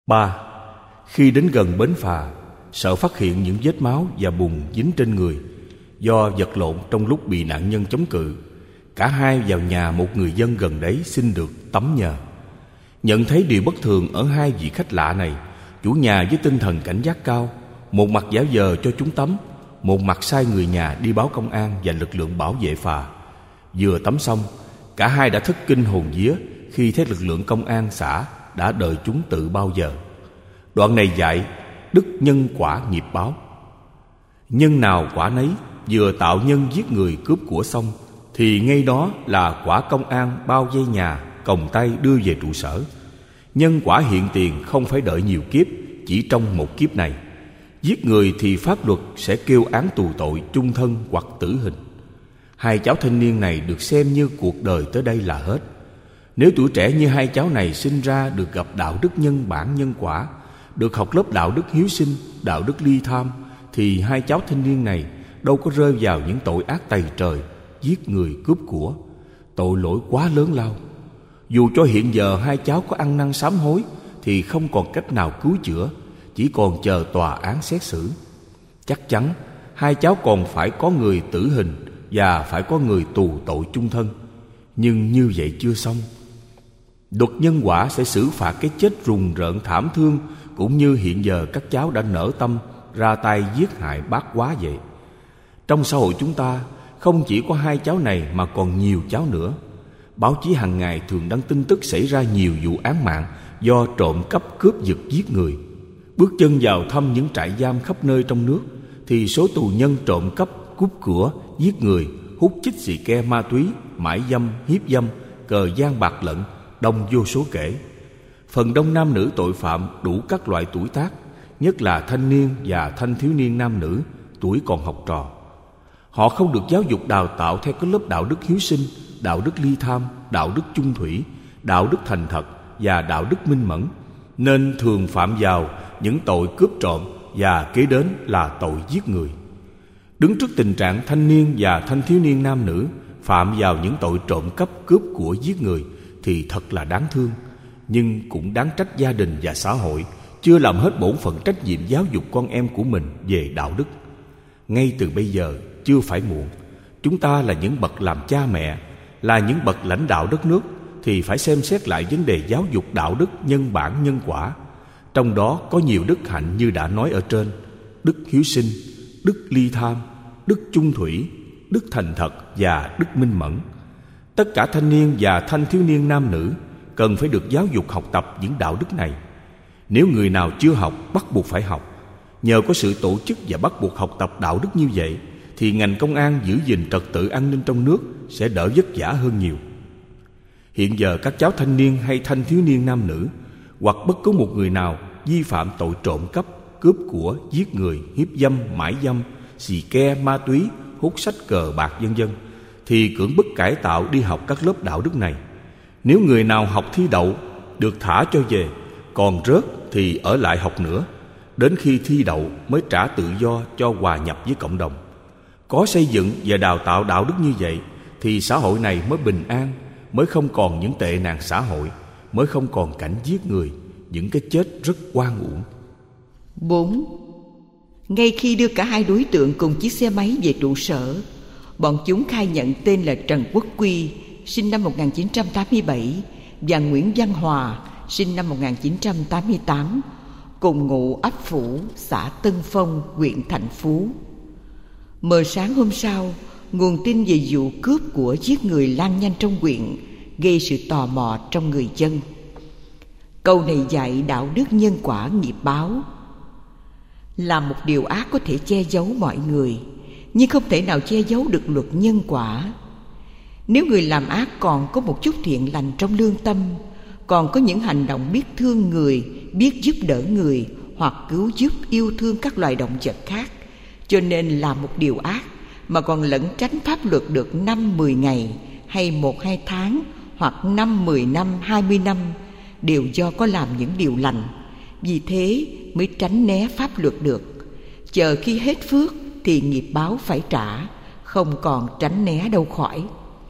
3. Khi đến gần bến phà, sợ phát hiện những vết máu và bùn dính trên người do vật lộn trong lúc bị nạn nhân chống cự, cả hai vào nhà một người dân gần đấy xin được tắm nhờ. Nhận thấy điều bất thường ở hai vị khách lạ này, chủ nhà với tinh thần cảnh giác cao, một mặt giả vờ cho chúng tắm, một mặt sai người nhà đi báo công an và lực lượng bảo vệ phà. Vừa tắm xong, cả hai đã thất kinh hồn vía khi thấy lực lượng công an xã đã đợi chúng từ bao giờ. Đoạn này dạy đức nhân quả nghiệp báo. Nhân nào quả nấy, vừa tạo nhân giết người cướp của xong thì ngay đó là quả công an bao vây nhà, còng tay đưa về trụ sở. Nhân quả hiện tiền không phải đợi nhiều kiếp, chỉ trong một kiếp này. Giết người thì pháp luật sẽ kêu án tù tội chung thân hoặc tử hình. Hai cháu thanh niên này được xem như cuộc đời tới đây là hết. Nếu tuổi trẻ như hai cháu này sinh ra được gặp đạo đức nhân bản nhân quả, được học lớp đạo đức hiếu sinh, đạo đức ly tham, thì hai cháu thanh niên này đâu có rơi vào những tội ác tày trời, giết người cướp của. Tội lỗi quá lớn lao. Dù cho hiện giờ hai cháu có ăn năn sám hối thì không còn cách nào cứu chữa, chỉ còn chờ tòa án xét xử. Chắc chắn hai cháu còn phải có người tử hình và phải có người tù tội chung thân. Nhưng như vậy chưa xong. Luật nhân quả sẽ xử phạt cái chết rùng rợn thảm thương, cũng như hiện giờ các cháu đã nở tâm ra tay giết hại bác quá vậy. Trong xã hội chúng ta không chỉ có hai cháu này mà còn nhiều cháu nữa. Báo chí hàng ngày thường đăng tin tức xảy ra nhiều vụ án mạng do trộm cắp cướp giật giết người. Bước chân vào thăm những trại giam khắp nơi trong nước thì số tù nhân trộm cắp, cướp của, giết người, hút chích xì ke ma túy, mại dâm, hiếp dâm, cờ gian bạc lận đông vô số kể. Phần đông nam nữ tội phạm đủ các loại tuổi tác, nhất là thanh niên và thanh thiếu niên nam nữ tuổi còn học trò. Họ không được giáo dục đào tạo theo các lớp đạo đức hiếu sinh, đạo đức ly tham, đạo đức chung thủy, đạo đức thành thật và đạo đức minh mẫn, nên thường phạm vào những tội cướp trộm và kế đến là tội giết người. Đứng trước tình trạng thanh niên và thanh thiếu niên nam nữ phạm vào những tội trộm cắp, cướp của, giết người thì thật là đáng thương, nhưng cũng đáng trách gia đình và xã hội chưa làm hết bổn phận trách nhiệm giáo dục con em của mình về đạo đức. Ngay từ bây giờ chưa phải muộn. Chúng ta là những bậc làm cha mẹ, là những bậc lãnh đạo đất nước thì phải xem xét lại vấn đề giáo dục đạo đức nhân bản nhân quả. Trong đó có nhiều đức hạnh như đã nói ở trên: đức hiếu sinh, đức ly tham, đức chung thủy, đức thành thật và đức minh mẫn. Tất cả thanh niên và thanh thiếu niên nam nữ cần phải được giáo dục học tập những đạo đức này. Nếu người nào chưa học, bắt buộc phải học. Nhờ có sự tổ chức và bắt buộc học tập đạo đức như vậy thì ngành công an giữ gìn trật tự an ninh trong nước sẽ đỡ vất vả hơn nhiều. Hiện giờ các cháu thanh niên hay thanh thiếu niên nam nữ hoặc bất cứ một người nào vi phạm tội trộm cắp, cướp của, giết người, hiếp dâm, mãi dâm, xì ke, ma túy, hút sách cờ bạc vân vân thì cưỡng bức cải tạo đi học các lớp đạo đức này. Nếu người nào học thi đậu được thả cho về, còn rớt thì ở lại học nữa, đến khi thi đậu mới trả tự do cho hòa nhập với cộng đồng. Có xây dựng và đào tạo đạo đức như vậy thì xã hội này mới bình an, mới không còn những tệ nạn xã hội, mới không còn cảnh giết người, những cái chết rất oan uổng. 4. Ngay khi đưa cả hai đối tượng cùng chiếc xe máy về trụ sở, bọn chúng khai nhận tên là Trần Quốc Quy, sinh năm 1987, và Nguyễn Văn Hòa, sinh năm 1988, cùng ngụ ấp Phủ, xã Tân Phong, huyện Thạnh Phú. Mờ sáng hôm sau, nguồn tin về vụ cướp của giết người lan nhanh trong huyện, gây sự tò mò trong người dân. Câu này dạy đạo đức nhân quả nghiệp báo. Làm một điều ác có thể che giấu mọi người, nhưng không thể nào che giấu được luật nhân quả. Nếu người làm ác còn có một chút thiện lành trong lương tâm, còn có những hành động biết thương người, biết giúp đỡ người hoặc cứu giúp yêu thương các loài động vật khác, cho nên làm một điều ác mà còn lẩn tránh pháp luật được 5-10 ngày hay 1-2 tháng hoặc 5-10 năm, 20 năm đều do có làm những điều lành. Vì thế mới tránh né pháp luật được. Chờ khi hết phước thì nghiệp báo phải trả, không còn tránh né đâu khỏi.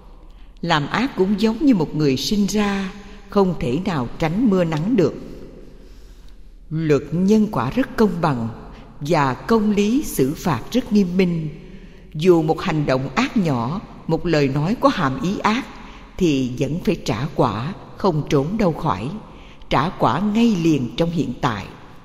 Làm ác cũng giống như một người sinh ra, không thể nào tránh mưa nắng được. Luật nhân quả rất công bằng và công lý xử phạt rất nghiêm minh. Dù một hành động ác nhỏ, một lời nói có hàm ý ác, thì vẫn phải trả quả, không trốn đâu khỏi. Trả quả ngay liền trong hiện tại.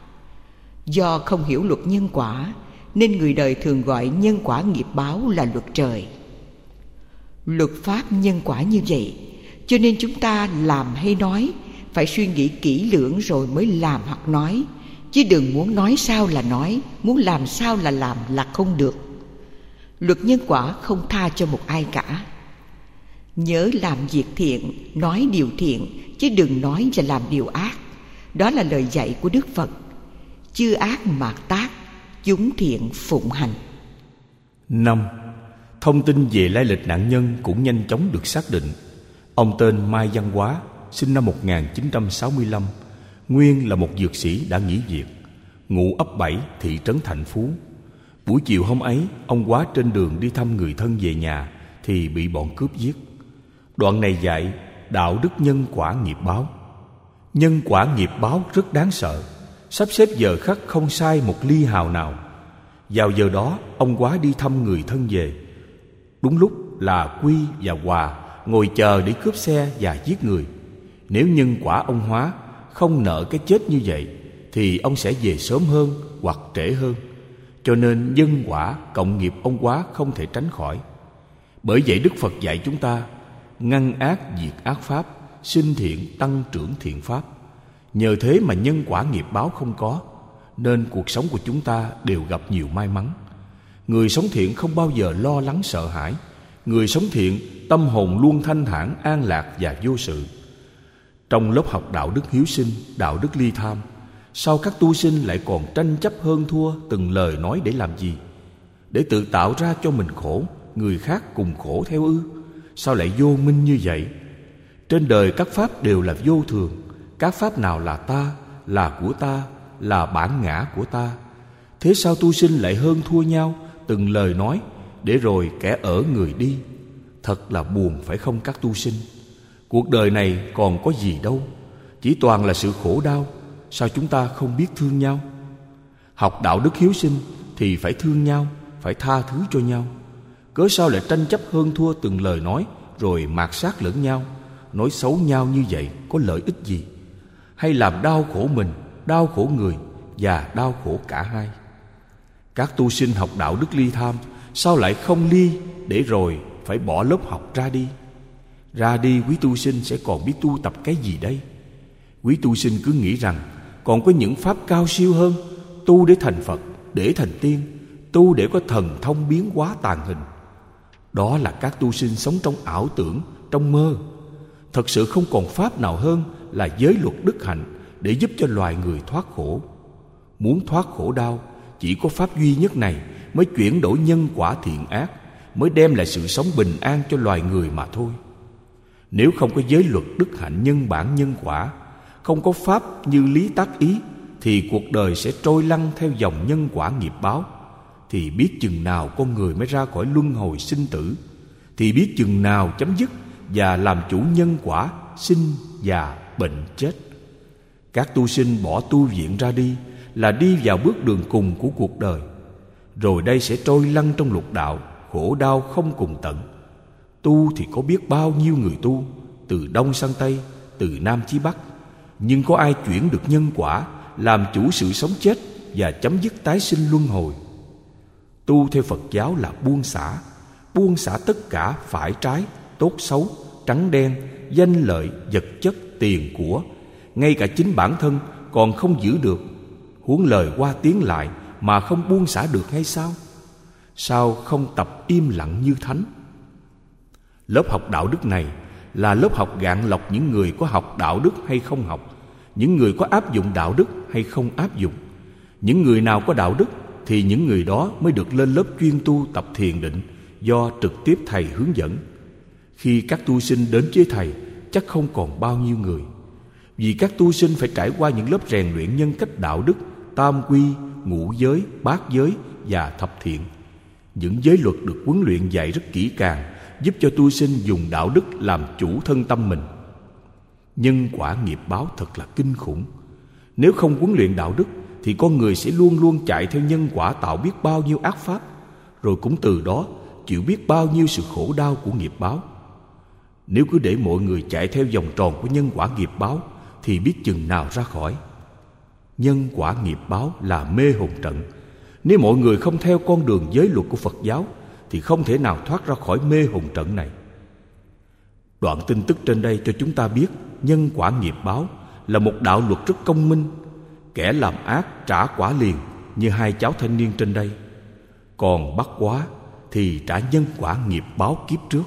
Do không hiểu luật nhân quả, nên người đời thường gọi nhân quả nghiệp báo là luật trời. Luật pháp nhân quả như vậy, cho nên chúng ta làm hay nói phải suy nghĩ kỹ lưỡng rồi mới làm hoặc nói, chứ đừng muốn nói sao là nói, muốn làm sao là làm là không được. Luật nhân quả không tha cho một ai cả. Nhớ làm việc thiện, nói điều thiện, chứ đừng nói và làm điều ác. Đó là lời dạy của Đức Phật. Chư ác mạt tác, chúng thiện phụng hành. 5. Thông tin về lai lịch nạn nhân cũng nhanh chóng được xác định. Ông tên Mai Văn Hóa, sinh năm 1965, nguyên là một dược sĩ đã nghỉ việc, ngụ ấp 7, thị trấn Thạnh Phú. Buổi chiều hôm ấy, ông Hóa trên đường đi thăm người thân về nhà thì bị bọn cướp giết. Đoạn này dạy đạo đức nhân quả nghiệp báo. Nhân quả nghiệp báo rất đáng sợ, sắp xếp giờ khắc không sai một ly hào nào. Vào giờ đó, ông Hóa đi thăm người thân về. Đúng lúc là Quy và Hòa ngồi chờ để cướp xe và giết người. Nếu nhân quả ông Hóa không nợ cái chết như vậy, thì ông sẽ về sớm hơn hoặc trễ hơn. Cho nên nhân quả cộng nghiệp ông Hóa không thể tránh khỏi. Bởi vậy Đức Phật dạy chúng ta ngăn ác diệt ác pháp, sinh thiện tăng trưởng thiện pháp. Nhờ thế mà nhân quả nghiệp báo không có, nên cuộc sống của chúng ta đều gặp nhiều may mắn. Người sống thiện không bao giờ lo lắng sợ hãi. Người sống thiện tâm hồn luôn thanh thản, an lạc và vô sự. Trong lớp học đạo đức hiếu sinh, đạo đức ly tham, sao các tu sinh lại còn tranh chấp hơn thua từng lời nói để làm gì? Để tự tạo ra cho mình khổ, người khác cùng khổ theo ư? Sao lại vô minh như vậy? Trên đời các pháp đều là vô thường. Các pháp nào là ta, là của ta, là bản ngã của ta. Thế sao tu sinh lại hơn thua nhau từng lời nói, để rồi kẻ ở người đi? Thật là buồn phải không các tu sinh? Cuộc đời này còn có gì đâu, chỉ toàn là sự khổ đau. Sao chúng ta không biết thương nhau? Học đạo đức hiếu sinh thì phải thương nhau, phải tha thứ cho nhau. Cớ sao lại tranh chấp hơn thua từng lời nói, rồi mạt sát lẫn nhau, nói xấu nhau như vậy có lợi ích gì? Hay làm đau khổ mình, đau khổ người và đau khổ cả hai. Các tu sinh học đạo đức ly tham, sao lại không ly để rồi phải bỏ lớp học ra đi? Ra đi quý tu sinh sẽ còn biết tu tập cái gì đây? Quý tu sinh cứ nghĩ rằng còn có những pháp cao siêu hơn, tu để thành Phật, để thành tiên, tu để có thần thông biến hóa tàn hình. Đó là các tu sinh sống trong ảo tưởng, trong mơ. Thật sự không còn pháp nào hơn là giới luật đức hạnh để giúp cho loài người thoát khổ. Muốn thoát khổ đau, chỉ có pháp duy nhất này mới chuyển đổi nhân quả thiện ác, mới đem lại sự sống bình an cho loài người mà thôi. Nếu không có giới luật đức hạnh nhân bản nhân quả, không có pháp như lý tác ý, thì cuộc đời sẽ trôi lăn theo dòng nhân quả nghiệp báo. Thì biết chừng nào con người mới ra khỏi luân hồi sinh tử, thì biết chừng nào chấm dứt và làm chủ nhân quả sinh già bệnh chết. Các tu sinh bỏ tu viện ra đi là đi vào bước đường cùng của cuộc đời. Rồi đây sẽ trôi lăn trong lục đạo, khổ đau không cùng tận. Tu thì có biết bao nhiêu người tu, từ Đông sang Tây, từ Nam chí Bắc. Nhưng có ai chuyển được nhân quả, làm chủ sự sống chết và chấm dứt tái sinh luân hồi? Tu theo Phật giáo là buông xả tất cả phải trái, tốt xấu, trắng đen, danh lợi, vật chất, tiền của. Ngay cả chính bản thân còn không giữ được, huống lời qua tiếng lại mà không buông xả được hay sao? Sao không tập im lặng như thánh? Lớp học đạo đức này là lớp học gạn lọc những người có học đạo đức hay không học, những người có áp dụng đạo đức hay không áp dụng. Những người nào có đạo đức thì những người đó mới được lên lớp chuyên tu tập thiền định do trực tiếp thầy hướng dẫn. Khi các tu sinh đến với thầy, chắc không còn bao nhiêu người. Vì các tu sinh phải trải qua những lớp rèn luyện nhân cách đạo đức, tam quy, ngũ giới, bát giới và thập thiện. Những giới luật được huấn luyện dạy rất kỹ càng, giúp cho tu sinh dùng đạo đức làm chủ thân tâm mình. Nhân quả nghiệp báo thật là kinh khủng. Nếu không huấn luyện đạo đức thì con người sẽ luôn luôn chạy theo nhân quả, tạo biết bao nhiêu ác pháp, rồi cũng từ đó chịu biết bao nhiêu sự khổ đau của nghiệp báo. Nếu cứ để mọi người chạy theo vòng tròn của nhân quả nghiệp báo thì biết chừng nào ra khỏi. Nhân quả nghiệp báo là mê hồn trận. Nếu mọi người không theo con đường giới luật của Phật giáo thì không thể nào thoát ra khỏi mê hồn trận này. Đoạn tin tức trên đây cho chúng ta biết nhân quả nghiệp báo là một đạo luật rất công minh. Kẻ làm ác trả quả liền, như hai cháu thanh niên trên đây. Còn bắt quá thì trả nhân quả nghiệp báo kiếp trước.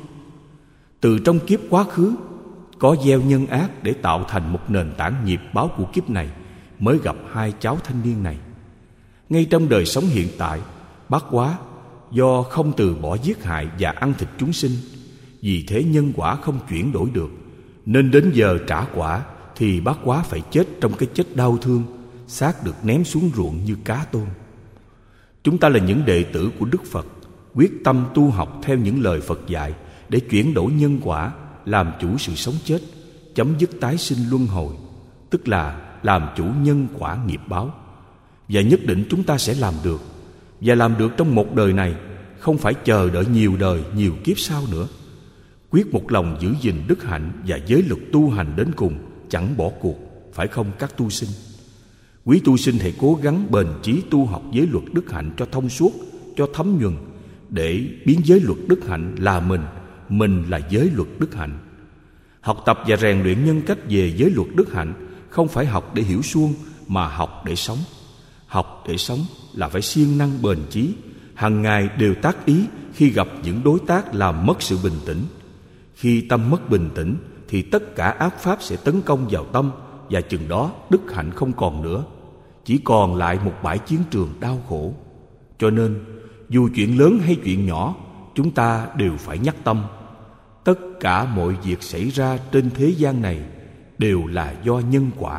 Từ trong kiếp quá khứ có gieo nhân ác để tạo thành một nền tảng nghiệp báo của kiếp này, mới gặp hai cháu thanh niên này. Ngay trong đời sống hiện tại, bát quá do không từ bỏ giết hại và ăn thịt chúng sinh, vì thế nhân quả không chuyển đổi được, nên đến giờ trả quả thì bát quá phải chết trong cái chết đau thương, xác được ném xuống ruộng như cá tôm. Chúng ta là những đệ tử của Đức Phật, quyết tâm tu học theo những lời Phật dạy để chuyển đổi nhân quả, làm chủ sự sống chết, chấm dứt tái sinh luân hồi, tức là làm chủ nhân quả nghiệp báo. Và nhất định chúng ta sẽ làm được, và làm được trong một đời này, không phải chờ đợi nhiều đời, nhiều kiếp sau nữa. Quyết một lòng giữ gìn đức hạnh và giới luật tu hành đến cùng, chẳng bỏ cuộc, phải không các tu sinh? Quý tu sinh hãy cố gắng bền chí tu học giới luật đức hạnh cho thông suốt, cho thấm nhuần, để biến giới luật đức hạnh là mình là giới luật đức hạnh. Học tập và rèn luyện nhân cách về giới luật đức hạnh không phải học để hiểu suông, mà học để sống. Học để sống là phải siêng năng bền chí, hàng ngày đều tác ý khi gặp những đối tác làm mất sự bình tĩnh. Khi tâm mất bình tĩnh thì tất cả ác pháp sẽ tấn công vào tâm, và chừng đó đức hạnh không còn nữa, chỉ còn lại một bãi chiến trường đau khổ. Cho nên dù chuyện lớn hay chuyện nhỏ, chúng ta đều phải nhắc tâm. Tất cả mọi việc xảy ra trên thế gian này đều là do nhân quả,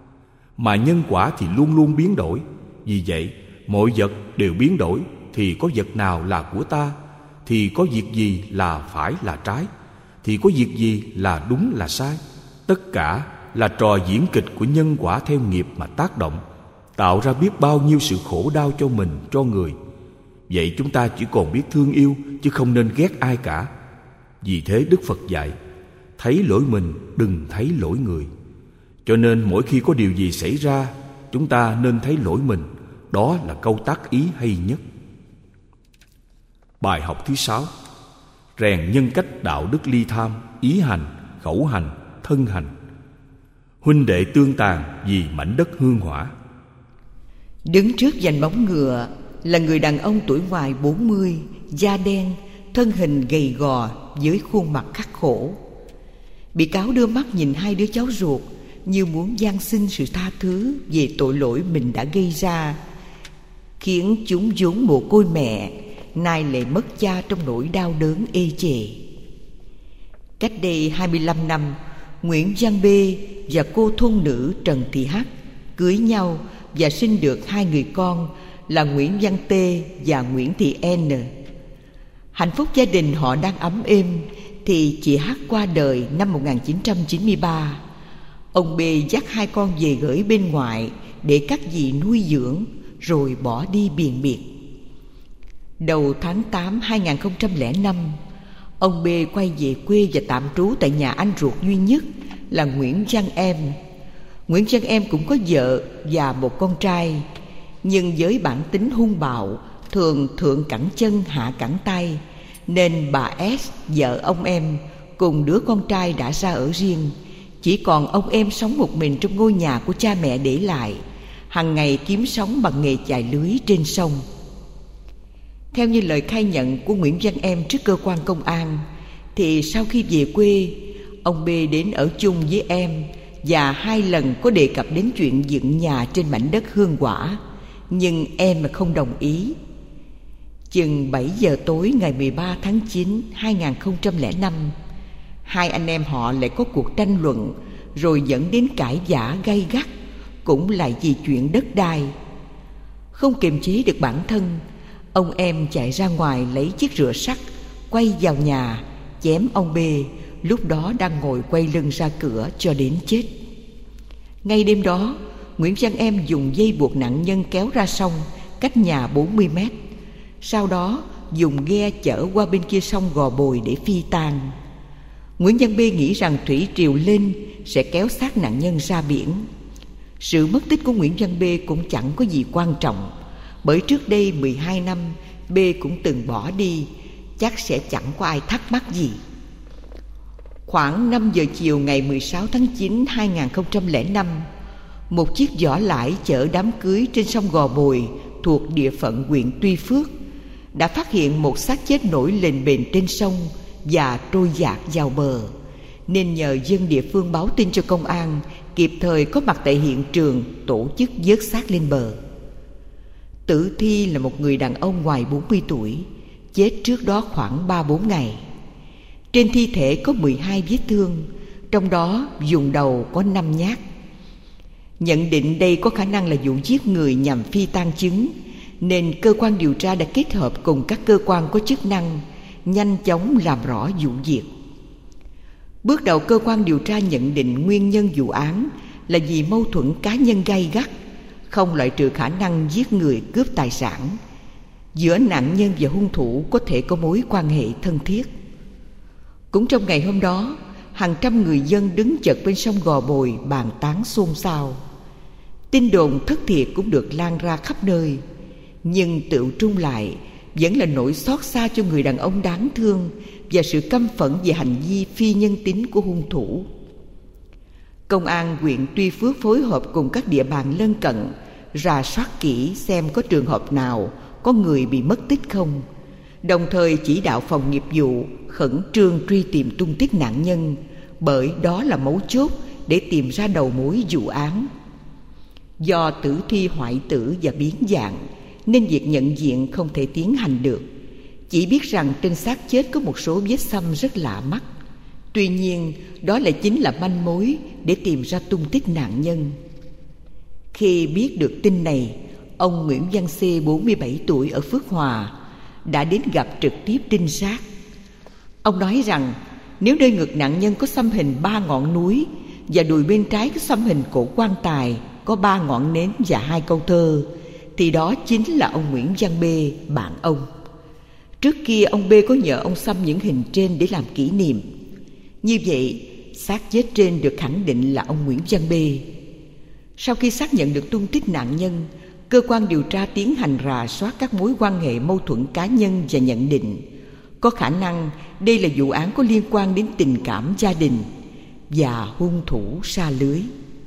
mà nhân quả thì luôn luôn biến đổi. Vì vậy mọi vật đều biến đổi, thì có vật nào là của ta, thì có việc gì là phải là trái, thì có việc gì là đúng là sai. Tất cả là trò diễn kịch của nhân quả theo nghiệp mà tác động, tạo ra biết bao nhiêu sự khổ đau cho mình, cho người. Vậy chúng ta chỉ còn biết thương yêu, chứ không nên ghét ai cả. Vì thế Đức Phật dạy, thấy lỗi mình đừng thấy lỗi người. Cho nên mỗi khi có điều gì xảy ra, chúng ta nên thấy lỗi mình. Đó là câu tác ý hay nhất. Bài học thứ 6: rèn nhân cách đạo đức ly tham, ý hành, khẩu hành, thân hành. Huynh đệ tương tàn vì mảnh đất hương hỏa. Đứng trước vành móng ngựa là người đàn ông tuổi ngoài 40, da đen, thân hình gầy gò với khuôn mặt khắc khổ. Bị cáo đưa mắt nhìn hai đứa cháu ruột như muốn van xin sự tha thứ về tội lỗi mình đã gây ra, khiến chúng vốn mồ côi mẹ, nay lại mất cha trong nỗi đau đớn ê chề. Cách đây 25 năm, Nguyễn Văn B và cô thôn nữ Trần Thị H cưới nhau và sinh được hai người con là Nguyễn Văn T và Nguyễn Thị N. Hạnh phúc gia đình họ đang ấm êm thì chị H qua đời năm 1993. Ông B dắt hai con về gửi bên ngoại để các dì nuôi dưỡng, rồi bỏ đi biền biệt. Đầu tháng 8 2005, ông B quay về quê và tạm trú tại nhà anh ruột duy nhất là Nguyễn Văn Em. Nguyễn Văn Em cũng có vợ và một con trai, nhưng với bản tính hung bạo, thường thượng cẳng chân hạ cẳng tay, nên bà S, vợ ông Em, cùng đứa con trai đã ra ở riêng. Chỉ còn ông Em sống một mình trong ngôi nhà của cha mẹ để lại, hằng ngày kiếm sống bằng nghề chài lưới trên sông. Theo như lời khai nhận của Nguyễn Văn Em trước cơ quan công an, thì sau khi về quê, ông B đến ở chung với em và 2 lần có đề cập đến chuyện dựng nhà trên mảnh đất hương quả, nhưng em không đồng ý. Chừng 7 giờ tối ngày 13 tháng 9, 2005, hai anh em họ lại có cuộc tranh luận, rồi dẫn đến cãi vã gay gắt, cũng là vì chuyện đất đai. Không kiềm chế được bản thân, ông Em chạy ra ngoài lấy chiếc rựa sắt, quay vào nhà, chém ông B, lúc đó đang ngồi quay lưng ra cửa cho đến chết. Ngay đêm đó, Nguyễn Văn Em dùng dây buộc nạn nhân kéo ra sông cách nhà 40 mét. Sau đó dùng ghe chở qua bên kia sông Gò Bồi để phi tang. Nguyễn Văn B nghĩ rằng thủy triều lên sẽ kéo xác nạn nhân ra biển. Sự mất tích của Nguyễn Văn B cũng chẳng có gì quan trọng, bởi trước đây 12 năm B cũng từng bỏ đi, chắc sẽ chẳng có ai thắc mắc gì. Khoảng 5 giờ chiều ngày 16 tháng 9 2005, một chiếc giỏ lãi chở đám cưới trên sông Gò Bồi thuộc địa phận huyện Tuy Phước đã phát hiện một xác chết nổi lềnh bềnh trên sông và trôi dạt vào bờ, nên nhờ dân địa phương báo tin cho công an kịp thời có mặt tại hiện trường tổ chức vớt xác lên bờ. Tử thi là một người đàn ông ngoài 40 tuổi, chết trước đó khoảng 3-4 ngày. Trên thi thể có 12 vết thương, trong đó vùng đầu có 5 nhát. Nhận định đây có khả năng là vụ giết người nhằm phi tang chứng, nên cơ quan điều tra đã kết hợp cùng các cơ quan có chức năng nhanh chóng làm rõ vụ việc. Bước đầu cơ quan điều tra nhận định nguyên nhân vụ án là vì mâu thuẫn cá nhân gay gắt, không loại trừ khả năng giết người cướp tài sản. Giữa nạn nhân và hung thủ có thể có mối quan hệ thân thiết. Cũng trong ngày hôm đó, hàng trăm người dân đứng chật bên sông Gò Bồi bàn tán xôn xao. Tin đồn thất thiệt cũng được lan ra khắp nơi, nhưng tựu trung lại vẫn là nỗi xót xa cho người đàn ông đáng thương và sự căm phẫn về hành vi phi nhân tính của hung thủ. Công an huyện Tuy Phước phối hợp cùng các địa bàn lân cận rà soát kỹ xem có trường hợp nào có người bị mất tích không, đồng thời chỉ đạo phòng nghiệp vụ khẩn trương truy tìm tung tích nạn nhân, bởi đó là mấu chốt để tìm ra đầu mối vụ án. Do tử thi hoại tử và biến dạng nên việc nhận diện không thể tiến hành được, chỉ biết rằng trên xác chết có một số vết xăm rất lạ mắt. Tuy nhiên, đó lại chính là manh mối để tìm ra tung tích nạn nhân. Khi biết được tin này, ông Nguyễn Văn C, 47 tuổi ở Phước Hòa, đã đến gặp trực tiếp trinh sát. Ông nói rằng nếu nơi ngực nạn nhân có xăm hình 3 ngọn núi và đùi bên trái có xăm hình cổ quan tài có 3 ngọn nến và 2 câu thơ, thì đó chính là ông Nguyễn Văn B, bạn ông. Trước kia ông B có nhờ ông xăm những hình trên để làm kỷ niệm. Như vậy, xác chết trên được khẳng định là ông Nguyễn Văn B. Sau khi xác nhận được tung tích nạn nhân, cơ quan điều tra tiến hành rà soát các mối quan hệ mâu thuẫn cá nhân và nhận định có khả năng đây là vụ án có liên quan đến tình cảm gia đình và hung thủ sa lưới.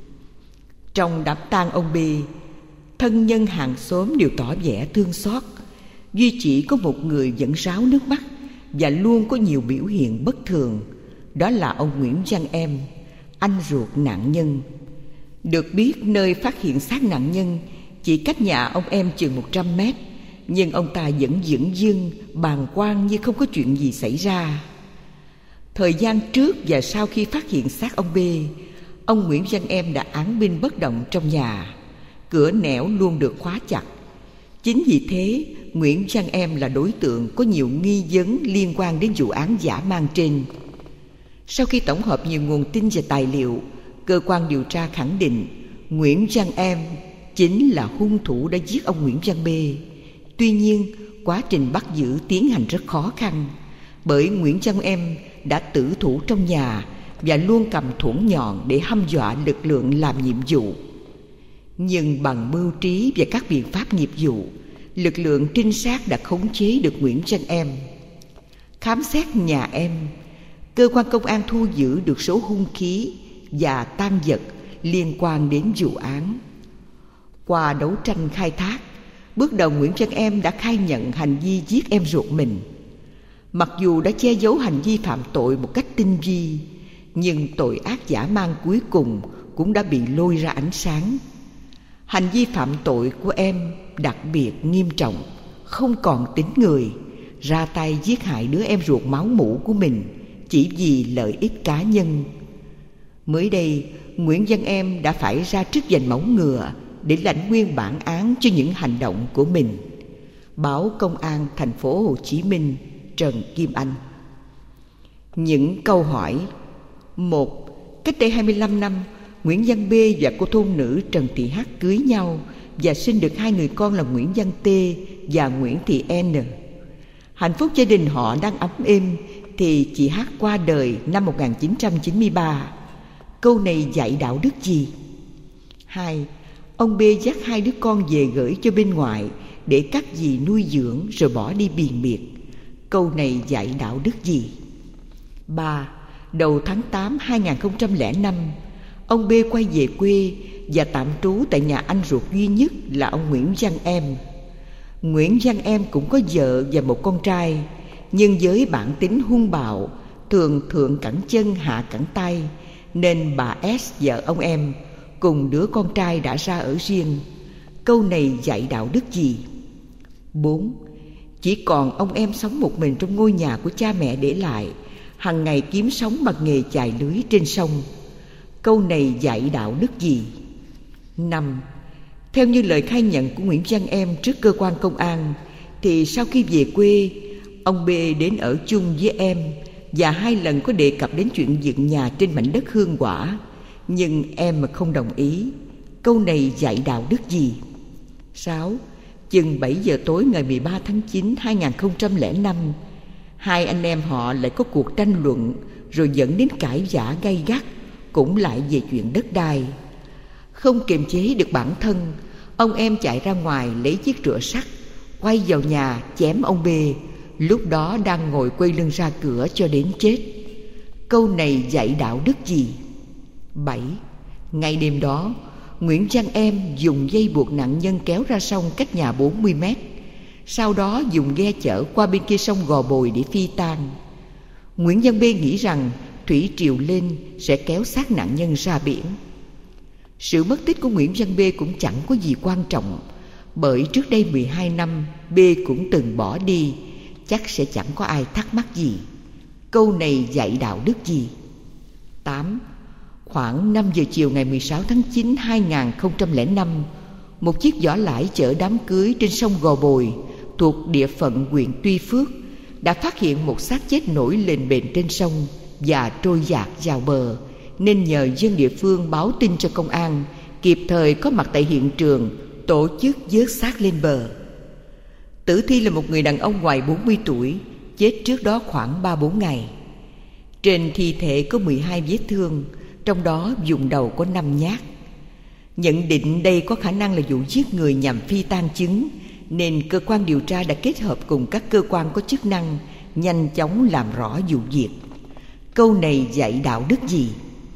Trong đám tang ông B, thân nhân hàng xóm đều tỏ vẻ thương xót, duy chỉ có một người vẫn ráo nước mắt và luôn có nhiều biểu hiện bất thường. Đó là ông Nguyễn Văn Em, anh ruột nạn nhân. Được biết nơi phát hiện xác nạn nhân chỉ cách nhà ông Em chừng 100 mét, nhưng ông ta vẫn dửng dưng, bàng quan như không có chuyện gì xảy ra. Thời gian trước và sau khi phát hiện xác ông B, ông Nguyễn Văn Em đã án binh bất động trong nhà, cửa nẻo luôn được khóa chặt. Chính vì thế, Nguyễn Văn Em là đối tượng có nhiều nghi vấn liên quan đến vụ án dã man trên. Sau khi tổng hợp nhiều nguồn tin và tài liệu, cơ quan điều tra khẳng định Nguyễn Văn Em chính là hung thủ đã giết ông Nguyễn Văn B. Tuy nhiên, quá trình bắt giữ tiến hành rất khó khăn, bởi Nguyễn Văn Em đã tử thủ trong nhà và luôn cầm thuẫn nhọn để hăm dọa lực lượng làm nhiệm vụ. Nhưng bằng mưu trí và các biện pháp nghiệp vụ, lực lượng trinh sát đã khống chế được Nguyễn Văn Em. Khám xét nhà Em, cơ quan công an thu giữ được số hung khí và tang vật liên quan đến vụ án. Qua đấu tranh khai thác, bước đầu Nguyễn Văn Em đã khai nhận hành vi giết em ruột mình. Mặc dù đã che giấu hành vi phạm tội một cách tinh vi, nhưng tội ác dã man cuối cùng cũng đã bị lôi ra ánh sáng. Hành vi phạm tội của em đặc biệt nghiêm trọng, không còn tính người, ra tay giết hại đứa em ruột máu mủ của mình chỉ vì lợi ích cá nhân. Mới đây, Nguyễn Văn Em đã phải ra trước vành móng ngựa để lãnh nguyên bản án cho những hành động của mình. Báo Công an thành phố Hồ Chí Minh, Trần Kim Anh. Những câu hỏi. 1. Cách đây 25 năm, Nguyễn Văn B và cô thôn nữ Trần Thị H cưới nhau và sinh được 2 người con là Nguyễn Văn T và Nguyễn Thị N. Hạnh phúc gia đình họ đang ấm êm thì chị H qua đời năm 1993. Câu này dạy đạo đức gì? 2. Ông B dắt 2 đứa con về gửi cho bên ngoại để các dì nuôi dưỡng rồi bỏ đi biền biệt. Câu này dạy đạo đức gì? 3. Đầu tháng 8 2005, ông B quay về quê và tạm trú tại nhà anh ruột duy nhất là ông Nguyễn Văn Em. Nguyễn Văn Em cũng có vợ và một con trai, nhưng với bản tính hung bạo, thường thượng cẳng chân hạ cẳng tay, nên bà S vợ ông Em cùng đứa con trai đã ra ở riêng. Câu này dạy đạo đức gì? 4. Chỉ còn ông Em sống một mình trong ngôi nhà của cha mẹ để lại, hằng ngày kiếm sống bằng nghề chài lưới trên sông. Câu này dạy đạo đức gì? 5. Theo như lời khai nhận của Nguyễn Văn Em trước cơ quan công an, thì sau khi về quê, ông B đến ở chung với em và 2 lần có đề cập đến chuyện dựng nhà trên mảnh đất hương quả, nhưng em mà không đồng ý. Câu này dạy đạo đức gì? 6. Chừng 7 giờ tối ngày 13 tháng 9 2005, 2 anh em họ lại có cuộc tranh luận rồi dẫn đến cãi vã gay gắt, cũng lại về chuyện đất đai. Không kiềm chế được bản thân, ông Em chạy ra ngoài lấy chiếc rựa sắt, quay vào nhà chém ông B, lúc đó đang ngồi quay lưng ra cửa cho đến chết. Câu này dạy đạo đức gì? 7. Ngay đêm đó, Nguyễn Văn Em dùng dây buộc nạn nhân kéo ra sông cách nhà 40 mét, sau đó dùng ghe chở qua bên kia sông Gò Bồi để phi tang. Nguyễn Văn B nghĩ rằng thủy triều lên sẽ kéo xác nạn nhân ra biển. Sự mất tích của Nguyễn Văn B cũng chẳng có gì quan trọng, bởi trước đây 12 năm B cũng từng bỏ đi, chắc sẽ chẳng có ai thắc mắc gì. Câu này dạy đạo đức gì? 8. Khoảng 5 giờ chiều ngày 16 tháng 9 2005, một chiếc vỏ lãi chở đám cưới trên sông Gò Bồi thuộc địa phận huyện Tuy Phước đã phát hiện một xác chết nổi lên bền trên sông và trôi dạt vào bờ, nên nhờ dân địa phương báo tin cho công an kịp thời có mặt tại hiện trường, tổ chức vớt xác lên bờ. Tử thi là một người đàn ông ngoài 40 tuổi, chết trước đó khoảng 3-4 ngày. Trên thi thể có 12 vết thương, trong đó vùng đầu có 5 nhát. Nhận định đây có khả năng là vụ giết người nhằm phi tang chứng, nên cơ quan điều tra đã kết hợp cùng các cơ quan có chức năng nhanh chóng làm rõ vụ việc. Câu này dạy đạo đức gì?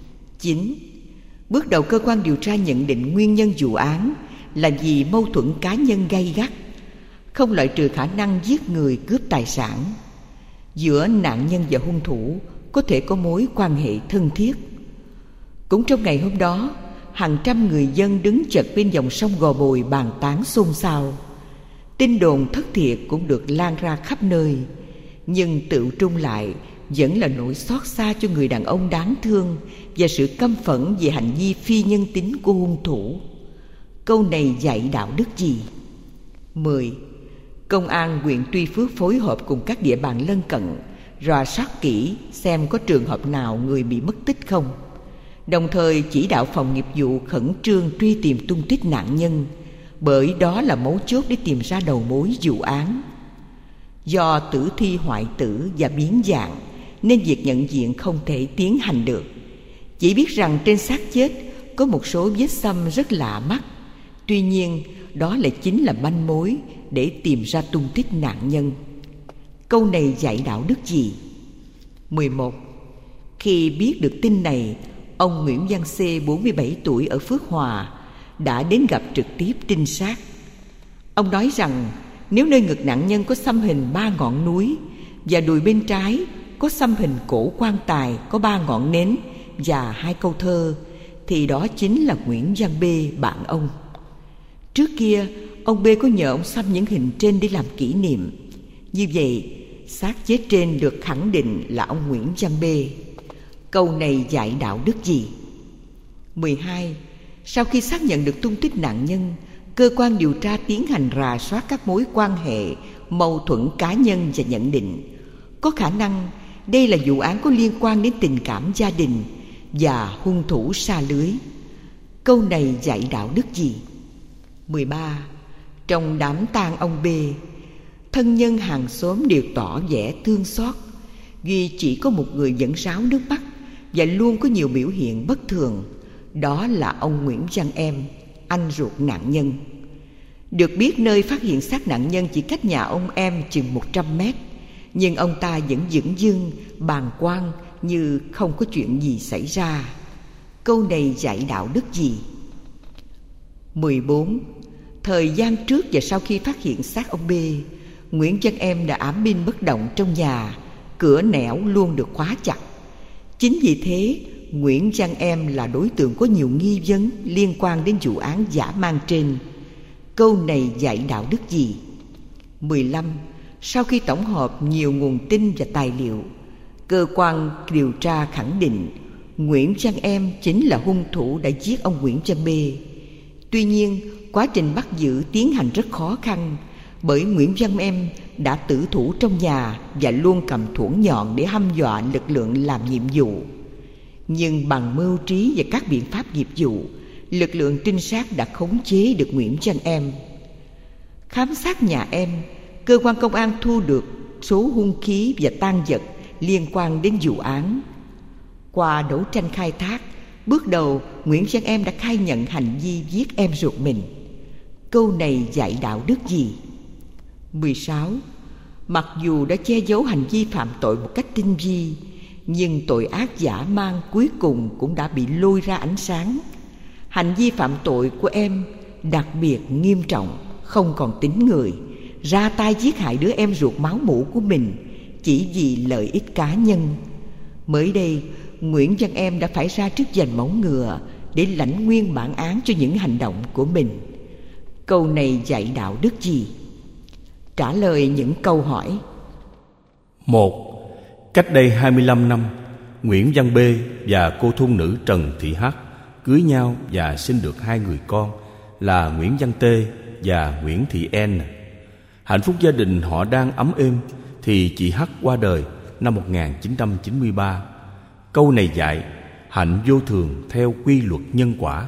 9. Bước đầu cơ quan điều tra nhận định nguyên nhân vụ án là vì mâu thuẫn cá nhân gay gắt, không loại trừ khả năng giết người cướp tài sản. Giữa nạn nhân và hung thủ có thể có mối quan hệ thân thiết. Cũng trong ngày hôm đó, hàng trăm người dân đứng chật bên dòng sông Gò Bồi bàn tán xôn xao. Tin đồn thất thiệt cũng được lan ra khắp nơi, nhưng tựu trung lại vẫn là nỗi xót xa cho người đàn ông đáng thương và sự căm phẫn về hành vi phi nhân tính của hung thủ. Câu này dạy đạo đức gì? 10. Công an huyện Tuy Phước phối hợp cùng các địa bàn lân cận rà soát kỹ xem có trường hợp nào người bị mất tích không, đồng thời chỉ đạo phòng nghiệp vụ khẩn trương truy tìm tung tích nạn nhân, bởi đó là mấu chốt để tìm ra đầu mối vụ án. Do tử thi hoại tử và biến dạng nên việc nhận diện không thể tiến hành được. Chỉ biết rằng trên xác chết có một số vết xăm rất lạ mắt. Tuy nhiên, đó lại chính là manh mối để tìm ra tung tích nạn nhân. Câu này dạy đạo đức gì? 11. Khi biết được tin này, ông Nguyễn Văn C, 47 tuổi ở Phước Hòa, đã đến gặp trực tiếp trinh sát. Ông nói rằng nếu nơi ngực nạn nhân có xăm hình 3 ngọn núi và đùi bên trái có xăm hình cổ quan tài có 3 ngọn nến và 2 câu thơ, thì đó chính là Nguyễn Văn B, bạn ông. Trước kia, ông B có nhờ ông xăm những hình trên để làm kỷ niệm. Như vậy, xác chết trên được khẳng định là ông Nguyễn Văn B. Câu này dạy đạo đức gì? 12. Sau khi xác nhận được tung tích nạn nhân, cơ quan điều tra tiến hành rà soát các mối quan hệ, mâu thuẫn cá nhân và nhận định có khả năng đây là vụ án có liên quan đến tình cảm gia đình và hung thủ sa lưới. Câu này dạy đạo đức gì? 13. Trong đám tang ông B, thân nhân hàng xóm đều tỏ vẻ thương xót, duy chỉ có một người vẫn ráo nước mắt và luôn có nhiều biểu hiện bất thường. Đó là ông Nguyễn Văn Em, anh ruột nạn nhân. Được biết nơi phát hiện xác nạn nhân chỉ cách nhà ông Em chừng 100 mét, nhưng ông ta vẫn dửng dưng, bàng quan như không có chuyện gì xảy ra. Câu này dạy đạo đức gì? 14. Thời gian trước và sau khi phát hiện xác ông B, Nguyễn Văn Em đã ảm binh bất động trong nhà, cửa nẻo luôn được khóa chặt. Chính vì thế, Nguyễn Văn Em là đối tượng có nhiều nghi vấn liên quan đến vụ án dã man trên. Câu này dạy đạo đức gì? 15. Sau khi tổng hợp nhiều nguồn tin và tài liệu, cơ quan điều tra khẳng định Nguyễn Văn Em chính là hung thủ đã giết ông Nguyễn Văn B. Tuy nhiên, quá trình bắt giữ tiến hành rất khó khăn, bởi Nguyễn Văn Em đã tử thủ trong nhà và luôn cầm thuẫn nhọn để hăm dọa lực lượng làm nhiệm vụ. Nhưng bằng mưu trí và các biện pháp nghiệp vụ, lực lượng trinh sát đã khống chế được Nguyễn Văn Em. Khám sát nhà Em, cơ quan công an thu được số hung khí và tang vật liên quan đến vụ án. Qua đấu tranh khai thác, bước đầu Nguyễn Văn Em đã khai nhận hành vi giết em ruột mình. Câu này dạy đạo đức gì? 16. Mặc dù đã che giấu hành vi phạm tội một cách tinh vi, nhưng tội ác dã man cuối cùng cũng đã bị lôi ra ánh sáng. Hành vi phạm tội của em đặc biệt nghiêm trọng, không còn tính người, ra tay giết hại đứa em ruột máu mủ của mình chỉ vì lợi ích cá nhân. Mới đây, Nguyễn Văn Em đã phải ra trước giành móng ngựa để lãnh nguyên bản án cho những hành động của mình. Câu này dạy đạo đức gì? Trả lời những câu hỏi. 1. Cách đây 25 năm, Nguyễn Văn B và cô thôn nữ Trần Thị H cưới nhau và sinh được 2 người con là Nguyễn Văn T và Nguyễn Thị N. Hạnh phúc gia đình họ đang ấm êm thì chị H qua đời năm 1993. Câu này dạy hạnh vô thường theo quy luật nhân quả.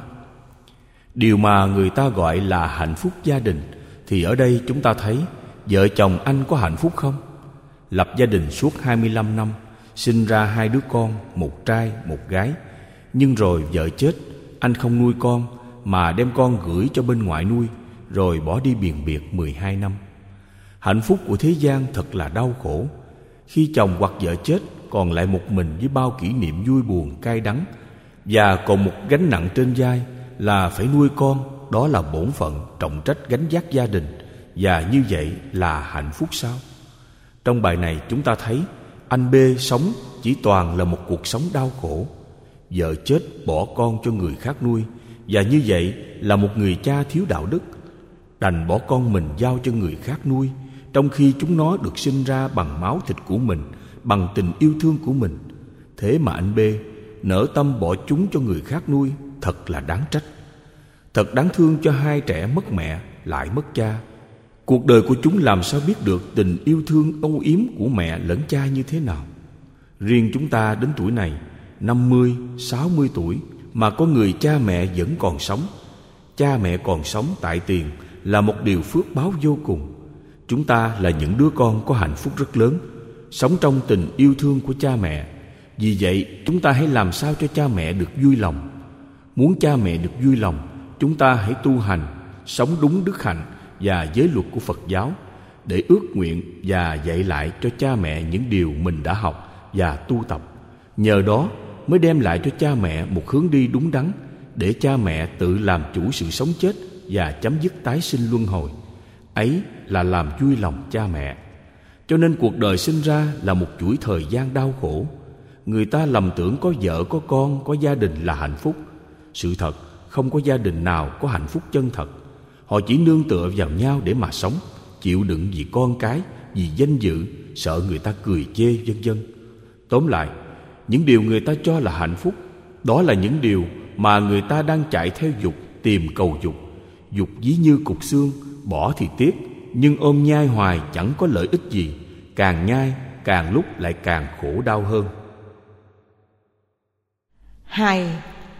Điều mà người ta gọi là hạnh phúc gia đình thì ở đây chúng ta thấy vợ chồng anh có hạnh phúc không? Lập gia đình suốt 25 năm, sinh ra 2 đứa con, một trai, một gái. Nhưng rồi vợ chết, anh không nuôi con mà đem con gửi cho bên ngoại nuôi, rồi bỏ đi biền biệt 12 năm. Hạnh phúc của thế gian thật là đau khổ. Khi chồng hoặc vợ chết, còn lại một mình với bao kỷ niệm vui buồn cay đắng, và còn một gánh nặng trên vai là phải nuôi con. Đó là bổn phận trọng trách gánh vác gia đình. Và như vậy là hạnh phúc sao? Trong bài này chúng ta thấy anh B sống chỉ toàn là một cuộc sống đau khổ. Vợ chết bỏ con cho người khác nuôi, và như vậy là một người cha thiếu đạo đức, đành bỏ con mình giao cho người khác nuôi, trong khi chúng nó được sinh ra bằng máu thịt của mình, bằng tình yêu thương của mình. Thế mà anh B nỡ tâm bỏ chúng cho người khác nuôi, thật là đáng trách. Thật đáng thương cho 2 trẻ mất mẹ lại mất cha. Cuộc đời của chúng làm sao biết được tình yêu thương âu yếm của mẹ lẫn cha như thế nào? Riêng chúng ta đến tuổi này, 50, 60 tuổi, mà có người cha mẹ vẫn còn sống. Cha mẹ còn sống tại tiền là một điều phước báo vô cùng. Chúng ta là những đứa con có hạnh phúc rất lớn, sống trong tình yêu thương của cha mẹ. Vì vậy, chúng ta hãy làm sao cho cha mẹ được vui lòng. Muốn cha mẹ được vui lòng, chúng ta hãy tu hành, sống đúng đức hạnh và giới luật của Phật giáo, để ước nguyện và dạy lại cho cha mẹ những điều mình đã học và tu tập. Nhờ đó mới đem lại cho cha mẹ một hướng đi đúng đắn, để cha mẹ tự làm chủ sự sống chết và chấm dứt tái sinh luân hồi. Ấy là làm vui lòng cha mẹ. Cho nên cuộc đời sinh ra là một chuỗi thời gian đau khổ. Người ta lầm tưởng có vợ, có con, có gia đình là hạnh phúc. Sự thật, không có gia đình nào có hạnh phúc chân thật. Họ chỉ nương tựa vào nhau để mà sống, chịu đựng vì con cái, vì danh dự, sợ người ta cười chê, vân vân. Tóm lại, những điều người ta cho là hạnh phúc, đó là những điều mà người ta đang chạy theo dục, tìm cầu dục. Dục ví như cục xương, bỏ thì tiếc, nhưng ôm nhai hoài chẳng có lợi ích gì. Càng nhai, càng lúc lại càng khổ đau hơn. 2.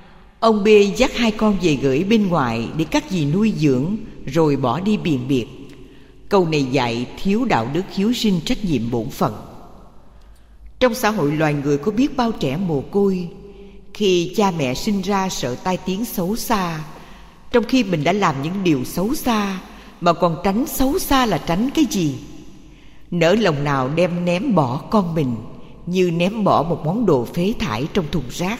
Ông B dắt hai con về gửi bên ngoài để các dì nuôi dưỡng, rồi bỏ đi biền biệt. Câu này dạy thiếu đạo đức hiếu sinh, trách nhiệm bổn phận. Trong xã hội loài người có biết bao trẻ mồ côi khi cha mẹ sinh ra sợ tai tiếng xấu xa, trong khi mình đã làm những điều xấu xa, mà còn tránh xấu xa là tránh cái gì? Nỡ lòng nào đem ném bỏ con mình như ném bỏ một món đồ phế thải trong thùng rác.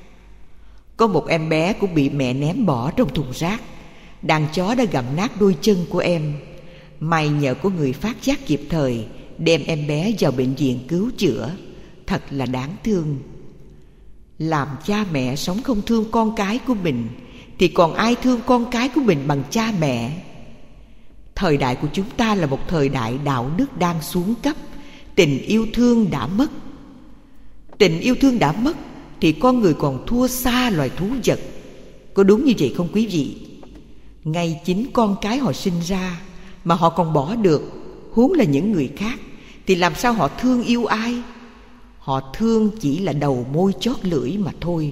Có một em bé cũng bị mẹ ném bỏ trong thùng rác. Đàn chó đã gặm nát đôi chân của em. May nhờ có người phát giác kịp thời, đem em bé vào bệnh viện cứu chữa. Thật là đáng thương. Làm cha mẹ sống không thương con cái của mình, thì còn ai thương con cái của mình bằng cha mẹ? Thời đại của chúng ta là một thời đại đạo đức đang xuống cấp. Tình yêu thương đã mất. Tình yêu thương đã mất thì con người còn thua xa loài thú vật. Có đúng như vậy không quý vị? Ngay chính con cái họ sinh ra mà họ còn bỏ được, huống là những người khác, thì làm sao họ thương yêu ai? Họ thương chỉ là đầu môi chót lưỡi mà thôi.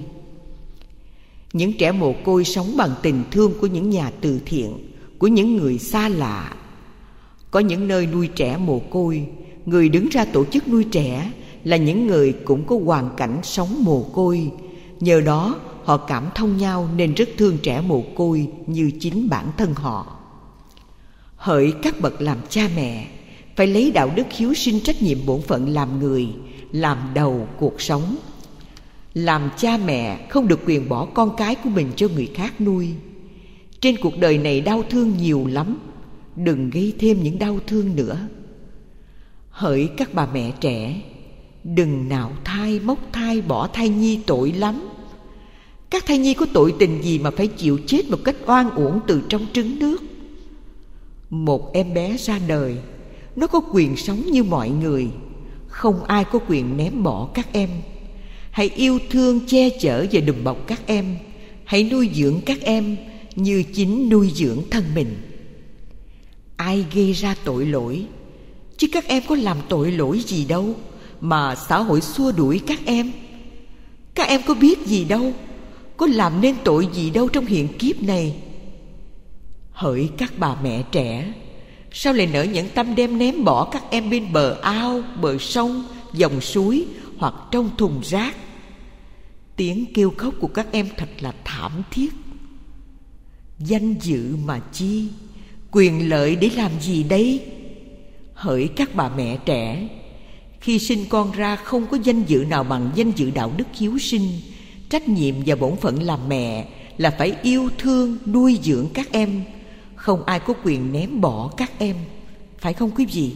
Những trẻ mồ côi sống bằng tình thương của những nhà từ thiện, của những người xa lạ. Có những nơi nuôi trẻ mồ côi, người đứng ra tổ chức nuôi trẻ là những người cũng có hoàn cảnh sống mồ côi. Nhờ đó họ cảm thông nhau nên rất thương trẻ mồ côi như chính bản thân họ. Hỡi các bậc làm cha mẹ, phải lấy đạo đức hiếu sinh, trách nhiệm bổn phận làm người, làm đầu cuộc sống. Làm cha mẹ không được quyền bỏ con cái của mình cho người khác nuôi. Trên cuộc đời này đau thương nhiều lắm, đừng gây thêm những đau thương nữa. Hỡi các bà mẹ trẻ, đừng nạo thai, móc thai, bỏ thai nhi tội lắm. Các thai nhi có tội tình gì mà phải chịu chết một cách oan uổng từ trong trứng nước? Một em bé ra đời, nó có quyền sống như mọi người. Không ai có quyền ném bỏ các em. Hãy yêu thương, che chở và đùm bọc các em. Hãy nuôi dưỡng các em như chính nuôi dưỡng thân mình. Ai gây ra tội lỗi, chứ các em có làm tội lỗi gì đâu mà xã hội xua đuổi các em. Các em có biết gì đâu, có làm nên tội gì đâu trong hiện kiếp này. Hỡi các bà mẹ trẻ, sao lại nỡ nhẫn tâm đem ném bỏ các em bên bờ ao, bờ sông, dòng suối hoặc trong thùng rác? Tiếng kêu khóc của các em thật là thảm thiết. Danh dự mà chi, quyền lợi để làm gì đây? Hỡi các bà mẹ trẻ, khi sinh con ra không có danh dự nào bằng danh dự đạo đức hiếu sinh. Trách nhiệm và bổn phận làm mẹ là phải yêu thương, nuôi dưỡng các em. Không ai có quyền ném bỏ các em, phải không quý vị?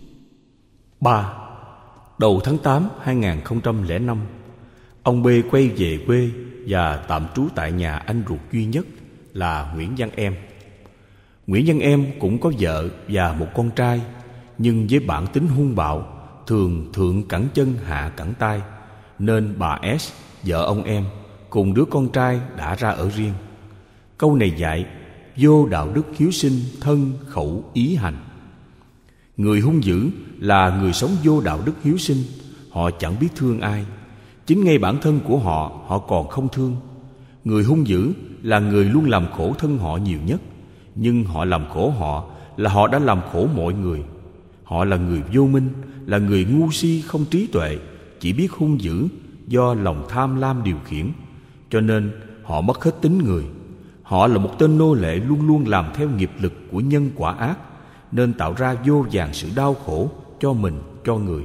3. Đầu tháng 8 2005, ông B quay về quê và tạm trú tại nhà anh ruột duy nhất là Nguyễn Văn Em. Nguyễn Văn Em cũng có vợ và một con trai, nhưng với bản tính hung bạo, thường thượng cẳng chân hạ cẳng tay, nên bà S, vợ ông Em, cùng đứa con trai đã ra ở riêng. Câu này dạy vô đạo đức hiếu sinh, thân khẩu ý hành. Người hung dữ là người sống vô đạo đức hiếu sinh. Họ chẳng biết thương ai. Chính ngay bản thân của họ, họ còn không thương. Người hung dữ là người luôn làm khổ thân họ nhiều nhất. Nhưng họ làm khổ họ là họ đã làm khổ mọi người. Họ là người vô minh, là người ngu si không trí tuệ, chỉ biết hung dữ do lòng tham lam điều khiển. Cho nên họ mất hết tính người. Họ là một tên nô lệ luôn luôn làm theo nghiệp lực của nhân quả ác, nên tạo ra vô vàn sự đau khổ cho mình, cho người.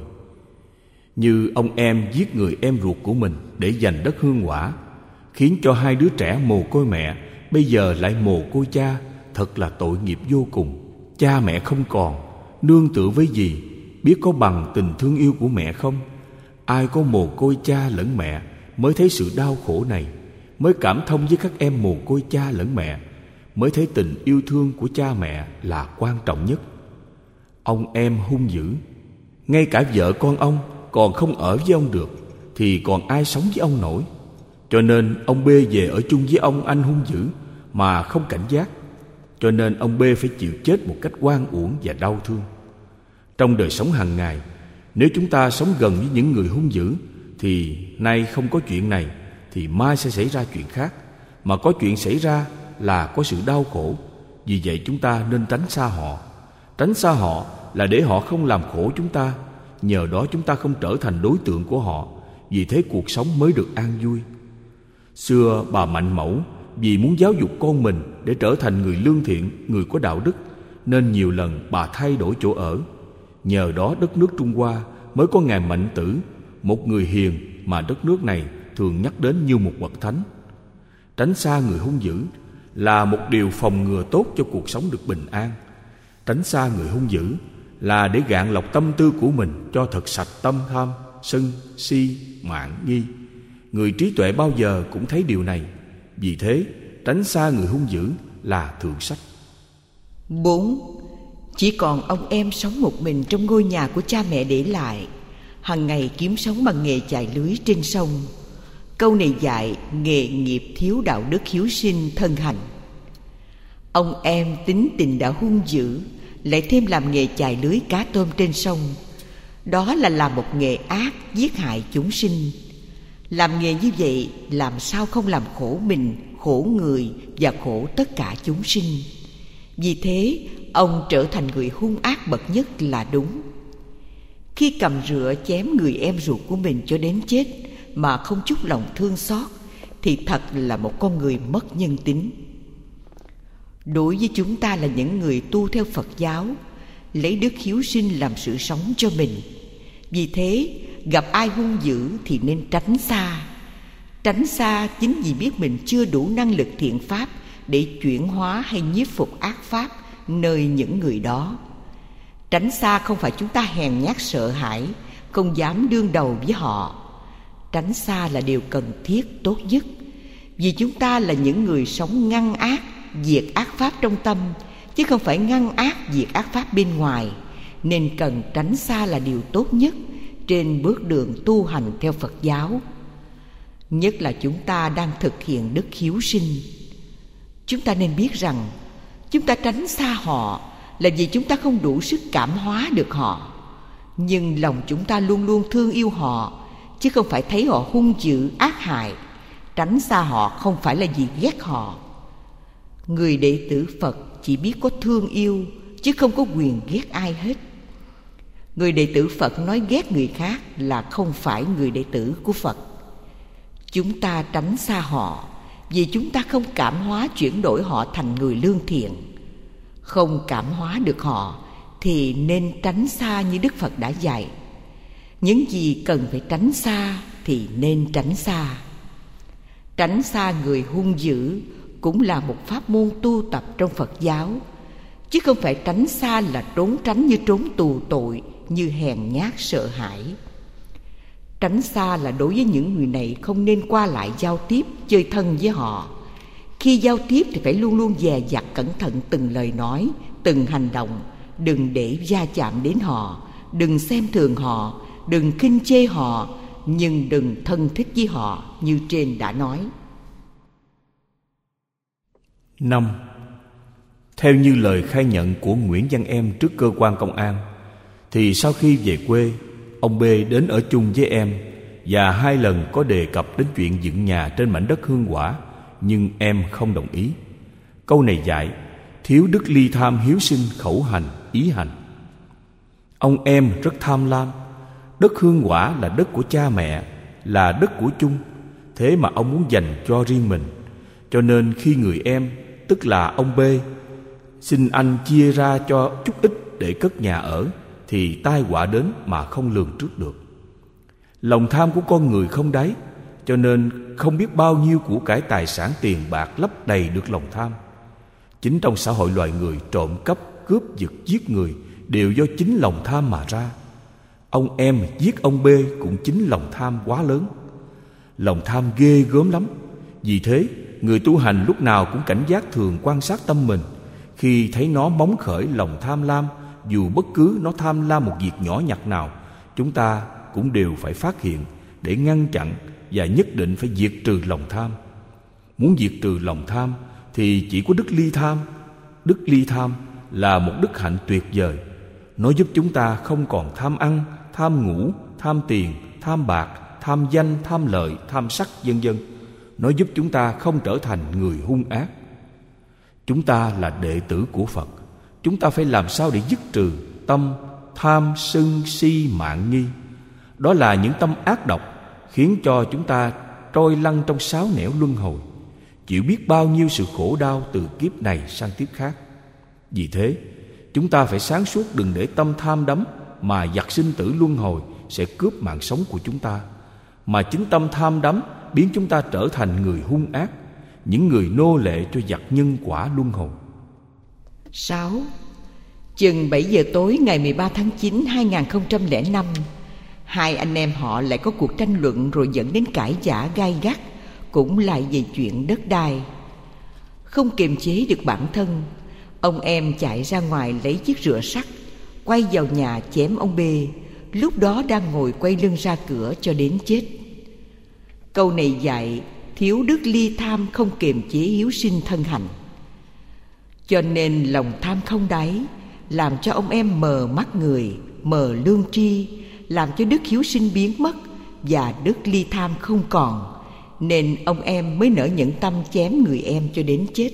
Như ông Em giết người em ruột của mình để giành đất hương hỏa, khiến cho hai đứa trẻ mồ côi mẹ bây giờ lại mồ côi cha, thật là tội nghiệp vô cùng. Cha mẹ không còn, nương tựa với gì, biết có bằng tình thương yêu của mẹ không? Ai có mồ côi cha lẫn mẹ mới thấy sự đau khổ này, mới cảm thông với các em mồ côi cha lẫn mẹ, mới thấy tình yêu thương của cha mẹ là quan trọng nhất. Ông Em hung dữ, ngay cả vợ con ông còn không ở với ông được, thì còn ai sống với ông nổi. Cho nên ông B về ở chung với ông anh hung dữ mà không cảnh giác. Cho nên ông B phải chịu chết một cách oan uổng và đau thương. Trong đời sống hàng ngày, nếu chúng ta sống gần với những người hung dữ, thì nay không có chuyện này, thì mai sẽ xảy ra chuyện khác. mà có chuyện xảy ra là có sự đau khổ. Vì vậy chúng ta nên tránh xa họ. Tránh xa họ là để họ không làm khổ chúng ta. Nhờ đó chúng ta không trở thành đối tượng của họ. Vì thế cuộc sống mới được an vui. Xưa bà Mạnh Mẫu vì muốn giáo dục con mình để trở thành người lương thiện, người có đạo đức, nên nhiều lần bà thay đổi chỗ ở. Nhờ đó đất nước Trung Hoa mới có ngài Mạnh Tử, một người hiền mà đất nước này thường nhắc đến như một bậc thánh. Tránh xa người hung dữ là một điều phòng ngừa tốt cho cuộc sống được bình an. Tránh xa người hung dữ là để gạn lọc tâm tư của mình cho thật sạch tâm tham, sân, si, mạn, nghi. Người trí tuệ bao giờ cũng thấy điều này. Vì thế, tránh xa người hung dữ là thượng sách. 4. Chỉ còn ông em sống một mình trong ngôi nhà của cha mẹ để lại, hằng ngày kiếm sống bằng nghề chài lưới trên sông. Câu này dạy nghề nghiệp thiếu đạo đức hiếu sinh thân hành. Ông em tính tình đã hung dữ, lại thêm làm nghề chài lưới cá tôm trên sông. Đó là làm một nghề ác, giết hại chúng sinh. Làm nghề như vậy làm sao không làm khổ mình, khổ người và khổ tất cả chúng sinh. Vì thế ông trở thành người hung ác bậc nhất là đúng. Khi cầm rựa chém người em ruột của mình cho đến chết mà không chút lòng thương xót thì thật là một con người mất nhân tính. Đối với chúng ta là những người tu theo Phật giáo, lấy đức hiếu sinh làm sự sống cho mình. Vì thế gặp ai hung dữ thì nên tránh xa. Tránh xa chính vì biết mình chưa đủ năng lực thiện pháp để chuyển hóa hay nhiếp phục ác pháp nơi những người đó. Tránh xa không phải chúng ta hèn nhát sợ hãi, không dám đương đầu với họ. Tránh xa là điều cần thiết tốt nhất, vì chúng ta là những người sống ngăn ác, diệt ác pháp trong tâm, chứ không phải ngăn ác, diệt ác pháp bên ngoài. Nên cần tránh xa là điều tốt nhất trên bước đường tu hành theo Phật giáo. Nhất là chúng ta đang thực hiện đức hiếu sinh. Chúng ta nên biết rằng chúng ta tránh xa họ là vì chúng ta không đủ sức cảm hóa được họ. Nhưng lòng chúng ta luôn luôn thương yêu họ, chứ không phải thấy họ hung dữ, ác hại. Tránh xa họ không phải là vì ghét họ. Người đệ tử Phật chỉ biết có thương yêu, chứ không có quyền ghét ai hết. Người đệ tử Phật nói ghét người khác là không phải người đệ tử của Phật. Chúng ta tránh xa họ vì chúng ta không cảm hóa chuyển đổi họ thành người lương thiện. Không cảm hóa được họ thì nên tránh xa như Đức Phật đã dạy. Những gì cần phải tránh xa thì nên tránh xa. Tránh xa người hung dữ cũng là một pháp môn tu tập trong Phật giáo, chứ không phải tránh xa là trốn tránh như trốn tù tội, như hèn nhát sợ hãi. Tránh xa là đối với những người này không nên qua lại giao tiếp, chơi thân với họ. Khi giao tiếp thì phải luôn luôn dè dặt cẩn thận từng lời nói, từng hành động. Đừng để va chạm đến họ, đừng xem thường họ, đừng khinh chê họ, nhưng đừng thân thích với họ như trên đã nói. 5. Theo như lời khai nhận của Nguyễn Văn Em trước cơ quan công an, thì sau khi về quê, ông B đến ở chung với em và 2 lần có đề cập đến chuyện dựng nhà trên mảnh đất hương quả, nhưng em không đồng ý. Câu này dạy thiếu đức ly tham hiếu sinh khẩu hành ý hành. Ông em rất tham lam. Đất hương quả là đất của cha mẹ, là đất của chung, thế mà ông muốn dành cho riêng mình. Cho nên khi người em, tức là ông B, xin anh chia ra cho chút ít để cất nhà ở, thì tai họa đến mà không lường trước được. Lòng tham của con người không đáy, cho nên không biết bao nhiêu của cải tài sản tiền bạc lấp đầy được lòng tham. Chính trong xã hội loài người, trộm cắp, cướp giật, giết người đều do chính lòng tham mà ra. Ông em giết ông B cũng chính lòng tham quá lớn. Lòng tham ghê gớm lắm. Vì thế người tu hành lúc nào cũng cảnh giác, thường quan sát tâm mình. Khi thấy nó móng khởi lòng tham lam, dù bất cứ nó tham lam một việc nhỏ nhặt nào, chúng ta cũng đều phải phát hiện để ngăn chặn, và nhất định phải diệt trừ lòng tham. Muốn diệt trừ lòng tham thì chỉ có đức ly tham. Đức ly tham là một đức hạnh tuyệt vời. Nó giúp chúng ta không còn tham ăn, tham ngủ, tham tiền, tham bạc, tham danh, tham lợi, tham sắc, vân vân. Nó giúp chúng ta không trở thành người hung ác. Chúng ta là đệ tử của Phật. Chúng ta phải làm sao để dứt trừ tâm tham, sân, si, mạn, nghi. Đó là những tâm ác độc khiến cho chúng ta trôi lăn trong sáu nẻo luân hồi, chịu biết bao nhiêu sự khổ đau từ kiếp này sang kiếp khác. Vì thế, chúng ta phải sáng suốt, đừng để tâm tham đắm mà giặc sinh tử luân hồi sẽ cướp mạng sống của chúng ta. Mà chính tâm tham đắm biến chúng ta trở thành người hung ác, những người nô lệ cho giặc nhân quả luân hồi. 6. Chừng 7 giờ tối ngày 13 tháng 9, 2005, hai anh em họ lại có cuộc tranh luận rồi dẫn đến cãi vã gay gắt, cũng lại về chuyện đất đai. Không kiềm chế được bản thân, ông em chạy ra ngoài lấy chiếc rựa sắt, quay vào nhà chém ông B, lúc đó đang ngồi quay lưng ra cửa cho đến chết. Câu này dạy thiếu đức ly tham, không kiềm chế hiếu sinh thân hành. Cho nên lòng tham không đáy làm cho ông em mờ mắt người, mờ lương tri, làm cho đức hiếu sinh biến mất và đức ly tham không còn, nên ông em mới nỡ nhẫn tâm chém người em cho đến chết.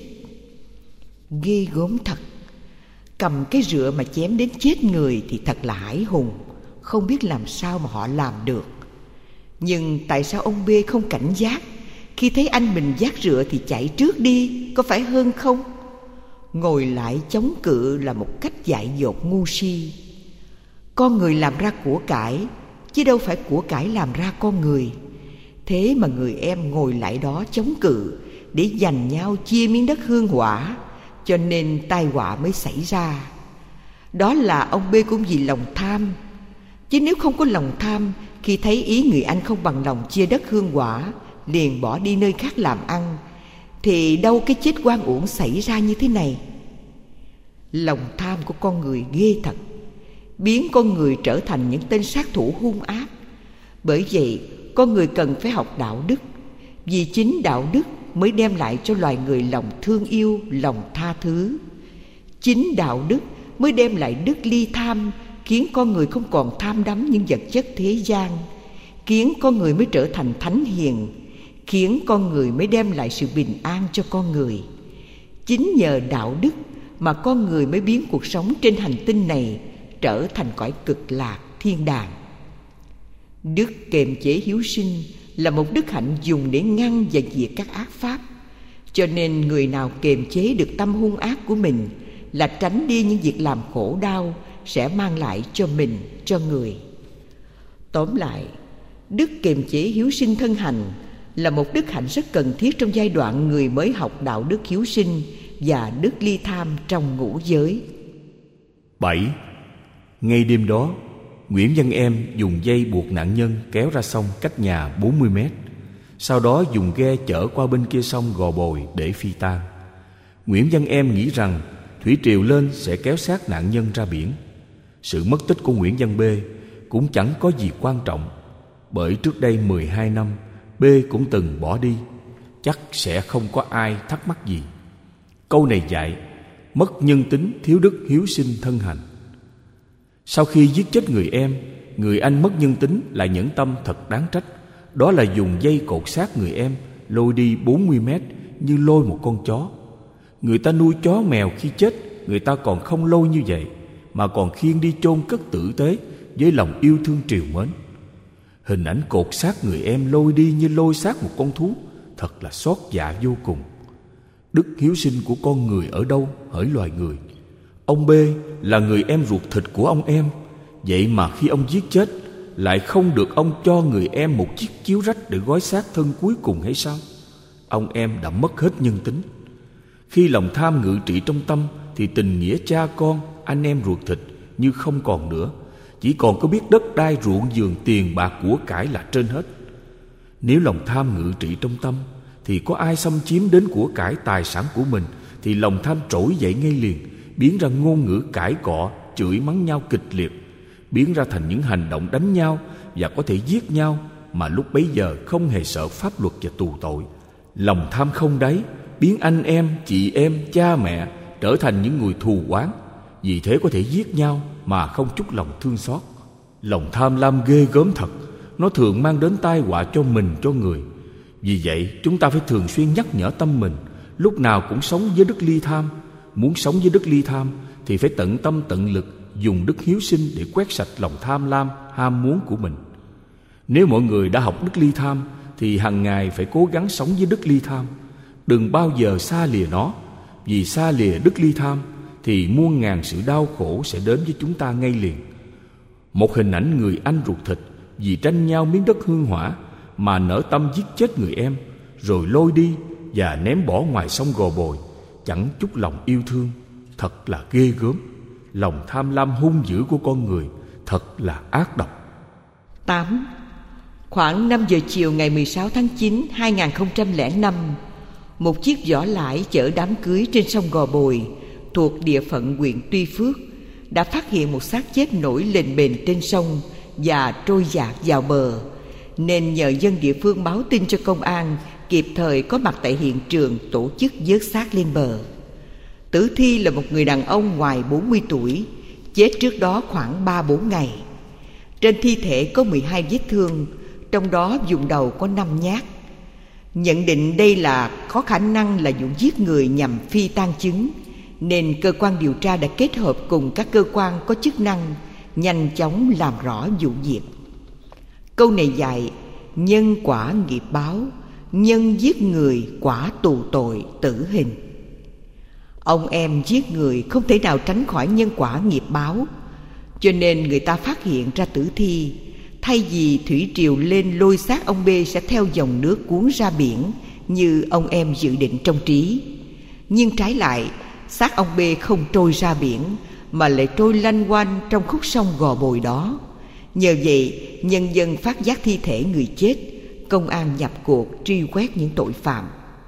Ghê gớm thật. Cầm cái rựa mà chém đến chết người thì thật là hãi hùng, không biết làm sao mà họ làm được. Nhưng tại sao ông B không cảnh giác, khi thấy anh mình vác rựa thì chạy trước đi, có phải hơn không? Ngồi lại chống cự là một cách dại dột ngu si. Con người làm ra của cải, chứ đâu phải của cải làm ra con người. Thế mà người em ngồi lại đó chống cự để giành nhau chia miếng đất hương hỏa, cho nên tai họa mới xảy ra. Đó là ông B cũng vì lòng tham. Chứ nếu không có lòng tham, khi thấy ý người anh không bằng lòng chia đất hương hỏa, liền bỏ đi nơi khác làm ăn, thì đâu cái chết oan uổng xảy ra như thế này. Lòng tham của con người ghê thật, biến con người trở thành những tên sát thủ hung ác. Bởi vậy con người cần phải học đạo đức, vì chính đạo đức mới đem lại cho loài người lòng thương yêu, lòng tha thứ. Chính đạo đức mới đem lại đức ly tham, khiến con người không còn tham đắm những vật chất thế gian, khiến con người mới trở thành thánh hiền, khiến con người mới đem lại sự bình an cho con người. Chính nhờ đạo đức mà con người mới biến cuộc sống trên hành tinh này trở thành cõi cực lạc thiên đàng. Đức kiềm chế hiếu sinh là một đức hạnh dùng để ngăn và diệt các ác pháp. Cho nên người nào kiềm chế được tâm hung ác của mình là tránh đi những việc làm khổ đau sẽ mang lại cho mình, cho người. Tóm lại, đức kiềm chế hiếu sinh thân hành là một đức hạnh rất cần thiết trong giai đoạn người mới học đạo đức hiếu sinh và đức ly tham trong ngũ giới. 7. Ngay đêm đó, Nguyễn Văn Em dùng dây buộc nạn nhân kéo ra sông cách nhà 40 mét. Sau đó dùng ghe chở qua bên kia sông Gò Bồi để phi tang. Nguyễn Văn Em nghĩ rằng thủy triều lên sẽ kéo xác nạn nhân ra biển. Sự mất tích của Nguyễn Văn B cũng chẳng có gì quan trọng, bởi trước đây 12 năm B cũng từng bỏ đi, chắc sẽ không có ai thắc mắc gì. Câu này dạy mất nhân tính, thiếu đức hiếu sinh thân hành. Sau khi giết chết người em, người anh mất nhân tính lại nhẫn tâm thật đáng trách. Đó là dùng dây cột xác người em lôi đi 40 mét như lôi một con chó. Người ta nuôi chó mèo khi chết, người ta còn không lôi như vậy, mà còn khiêng đi chôn cất tử tế với lòng yêu thương trìu mến. Hình ảnh cột xác người em lôi đi như lôi xác một con thú, thật là xót dạ vô cùng. Đức hiếu sinh của con người ở đâu hỡi loài người? Ông B là người em ruột thịt của ông em, vậy mà khi ông giết chết, lại không được ông cho người em một chiếc chiếu rách để gói xác thân cuối cùng hay sao? Ông em đã mất hết nhân tính. Khi lòng tham ngự trị trong tâm thì tình nghĩa cha con, anh em ruột thịt như không còn nữa. Chỉ còn có biết đất đai, ruộng vườn, tiền bạc của cải là trên hết. Nếu lòng tham ngự trị trong tâm thì có ai xâm chiếm đến của cải tài sản của mình thì lòng tham trỗi dậy ngay liền, biến ra ngôn ngữ cãi cọ, chửi mắng nhau kịch liệt, biến ra thành những hành động đánh nhau và có thể giết nhau, mà lúc bấy giờ không hề sợ pháp luật và tù tội. Lòng tham không đáy biến anh em, chị em, cha mẹ trở thành những người thù oán, vì thế có thể giết nhau mà không chút lòng thương xót. Lòng tham lam ghê gớm thật, nó thường mang đến tai họa cho mình, cho người. Vì vậy, chúng ta phải thường xuyên nhắc nhở tâm mình lúc nào cũng sống với đức ly tham. Muốn sống với đức ly tham thì phải tận tâm tận lực dùng đức hiếu sinh để quét sạch lòng tham lam, ham muốn của mình. Nếu mọi người đã học đức ly tham thì hàng ngày phải cố gắng sống với đức ly tham, đừng bao giờ xa lìa nó. Vì xa lìa đức ly tham thì muôn ngàn sự đau khổ sẽ đến với chúng ta ngay liền. Một hình ảnh người anh ruột thịt vì tranh nhau miếng đất hương hỏa mà nỡ tâm giết chết người em, rồi lôi đi và ném bỏ ngoài sông Gò Bồi, chẳng chút lòng yêu thương. Thật là ghê gớm. Lòng tham lam hung dữ của con người thật là ác độc. 8. Khoảng 5 giờ chiều ngày 16 tháng 9, 2005, một chiếc vỏ lãi chở đám cưới trên sông Gò Bồi thuộc địa phận huyện Tuy Phước đã phát hiện một xác chết nổi lềnh bềnh trên sông và trôi dạt vào bờ, nên nhờ dân địa phương báo tin cho công an kịp thời có mặt tại hiện trường tổ chức vớt xác lên bờ. Tử thi là một người đàn ông ngoài 40 tuổi, chết trước đó khoảng 3-4 ngày. Trên thi thể có 12 vết thương, trong đó vùng đầu có 5 nhát. Nhận định đây có khả năng là vụ giết người nhằm phi tang chứng, nên cơ quan điều tra đã kết hợp cùng các cơ quan có chức năng nhanh chóng làm rõ vụ việc. Câu này dạy nhân quả nghiệp báo, nhân giết người quả tù tội tử hình. Ông em giết người không thể nào tránh khỏi nhân quả nghiệp báo, cho nên người ta phát hiện ra tử thi. Thay vì thủy triều lên lôi xác ông B sẽ theo dòng nước cuốn ra biển như ông em dự định trong trí, nhưng trái lại xác ông B không trôi ra biển mà lại trôi lanh quanh trong khúc sông Gò Bồi đó. Nhờ vậy, nhân dân phát giác thi thể người chết, công an nhập cuộc truy quét những tội phạm.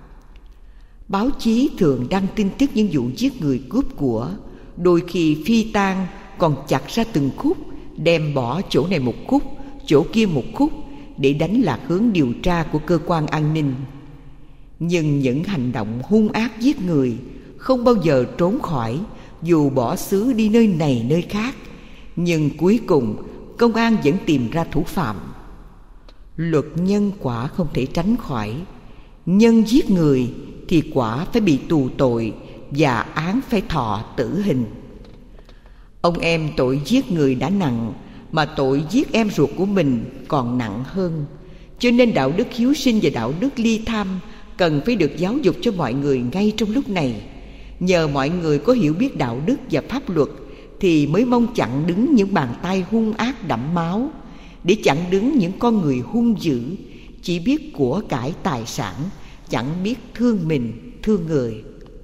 Báo chí thường đăng tin tức những vụ giết người cướp của, đôi khi phi tang còn chặt ra từng khúc, đem bỏ chỗ này một khúc, chỗ kia một khúc để đánh lạc hướng điều tra của cơ quan an ninh. Nhưng những hành động hung ác giết người không bao giờ trốn khỏi, dù bỏ xứ đi nơi này nơi khác, nhưng cuối cùng công an vẫn tìm ra thủ phạm. Luật nhân quả không thể tránh khỏi. Nhân giết người thì quả phải bị tù tội và án phải thọ tử hình. Ông em tội giết người đã nặng, mà tội giết em ruột của mình còn nặng hơn. Cho nên đạo đức hiếu sinh và đạo đức ly tham cần phải được giáo dục cho mọi người ngay trong lúc này. Nhờ mọi người có hiểu biết đạo đức và pháp luật thì mới mong chặn đứng những bàn tay hung ác đẫm máu, để chặn đứng những con người hung dữ, chỉ biết của cải tài sản, chẳng biết thương mình, thương người.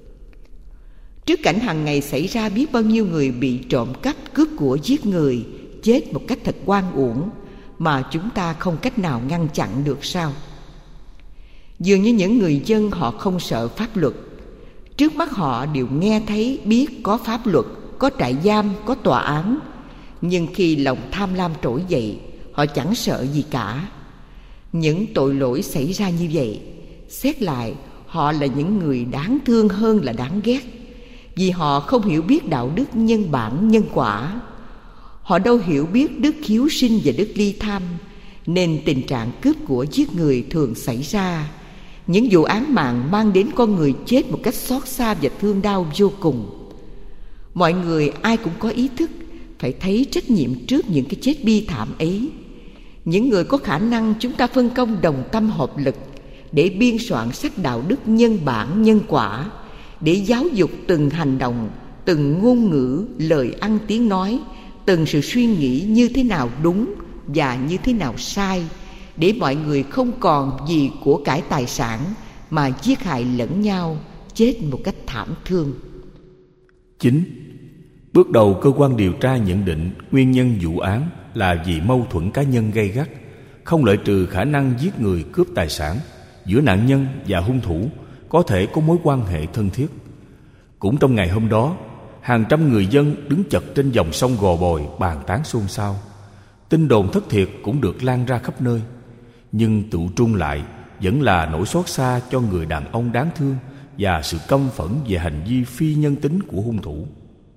Trước cảnh hàng ngày xảy ra biết bao nhiêu người bị trộm cắp, cướp của, giết người, chết một cách thật oan uổng mà chúng ta không cách nào ngăn chặn được sao? Dường như những người dân họ không sợ pháp luật. Trước mắt họ đều nghe thấy biết có pháp luật, có trại giam, có tòa án. Nhưng khi lòng tham lam trỗi dậy, họ chẳng sợ gì cả. Những tội lỗi xảy ra như vậy, xét lại họ là những người đáng thương hơn là đáng ghét, vì họ không hiểu biết đạo đức nhân bản nhân quả. Họ đâu hiểu biết đức hiếu sinh và đức ly tham, nên tình trạng cướp của giết người thường xảy ra. Những vụ án mạng mang đến con người chết một cách xót xa và thương đau vô cùng. Mọi người ai cũng có ý thức phải thấy trách nhiệm trước những cái chết bi thảm ấy. Những người có khả năng chúng ta phân công đồng tâm hợp lực để biên soạn sách đạo đức nhân bản nhân quả, để giáo dục từng hành động, từng ngôn ngữ, lời ăn tiếng nói, từng sự suy nghĩ như thế nào đúng và như thế nào sai, để mọi người không còn vì của cải tài sản mà giết hại lẫn nhau, chết một cách thảm thương. 9. Bước đầu cơ quan điều tra nhận định nguyên nhân vụ án là vì mâu thuẫn cá nhân gay gắt, không loại trừ khả năng giết người cướp tài sản. Giữa nạn nhân và hung thủ có thể có mối quan hệ thân thiết. Cũng trong ngày hôm đó, hàng trăm người dân đứng chật trên dòng sông Gò Bồi bàn tán xôn xao. Tin đồn thất thiệt cũng được lan ra khắp nơi, nhưng tụ trung lại vẫn là nỗi xót xa cho người đàn ông đáng thương và sự căm phẫn về hành vi phi nhân tính của hung thủ.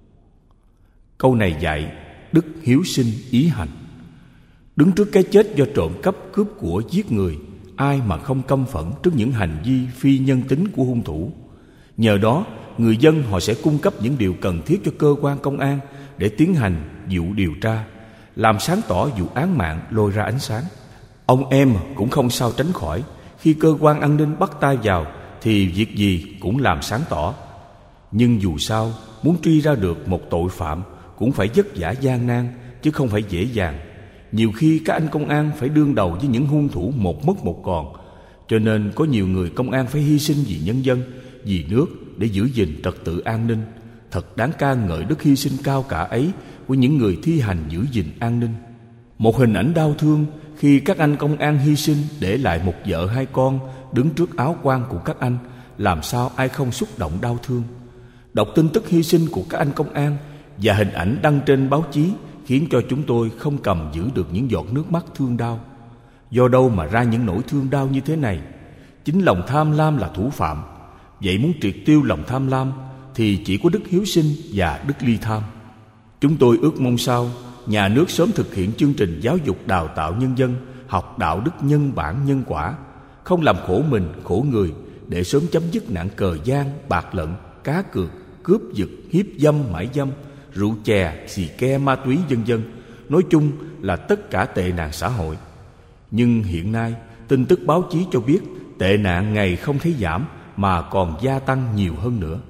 Câu này dạy đức hiếu sinh ý hành. Đứng trước cái chết do trộm cắp, cướp của, giết người, ai mà không căm phẫn trước những hành vi phi nhân tính của hung thủ. Nhờ đó, người dân họ sẽ cung cấp những điều cần thiết cho cơ quan công an để tiến hành vụ điều tra, làm sáng tỏ vụ án mạng lôi ra ánh sáng. Ông em cũng không sao tránh khỏi, khi cơ quan an ninh bắt tay vào thì việc gì cũng làm sáng tỏ. Nhưng dù sao, muốn truy ra được một tội phạm cũng phải vất vả gian nan, chứ không phải dễ dàng. Nhiều khi các anh công an phải đương đầu với những hung thủ một mất một còn. Cho nên có nhiều người công an phải hy sinh vì nhân dân, vì nước để giữ gìn trật tự an ninh. Thật đáng ca ngợi đức hy sinh cao cả ấy của những người thi hành giữ gìn an ninh. Một hình ảnh đau thương khi các anh công an hy sinh để lại một vợ hai con đứng trước áo quan của các anh, làm sao ai không xúc động đau thương. Đọc tin tức hy sinh của các anh công an và hình ảnh đăng trên báo chí khiến cho chúng tôi không cầm giữ được những giọt nước mắt thương đau. Do đâu mà ra những nỗi thương đau như thế này? Chính lòng tham lam là thủ phạm. Vậy muốn triệt tiêu lòng tham lam thì chỉ có đức hiếu sinh và đức ly tham. Chúng tôi ước mong sao nhà nước sớm thực hiện chương trình giáo dục đào tạo nhân dân học đạo đức nhân bản nhân quả, không làm khổ mình khổ người, để sớm chấm dứt nạn cờ gian, bạc lận, cá cược, cướp giật, hiếp dâm, mại dâm, rượu chè, xì ke, ma túy vân vân. Nói chung là tất cả tệ nạn xã hội. Nhưng hiện nay tin tức báo chí cho biết tệ nạn ngày không thấy giảm mà còn gia tăng nhiều hơn nữa.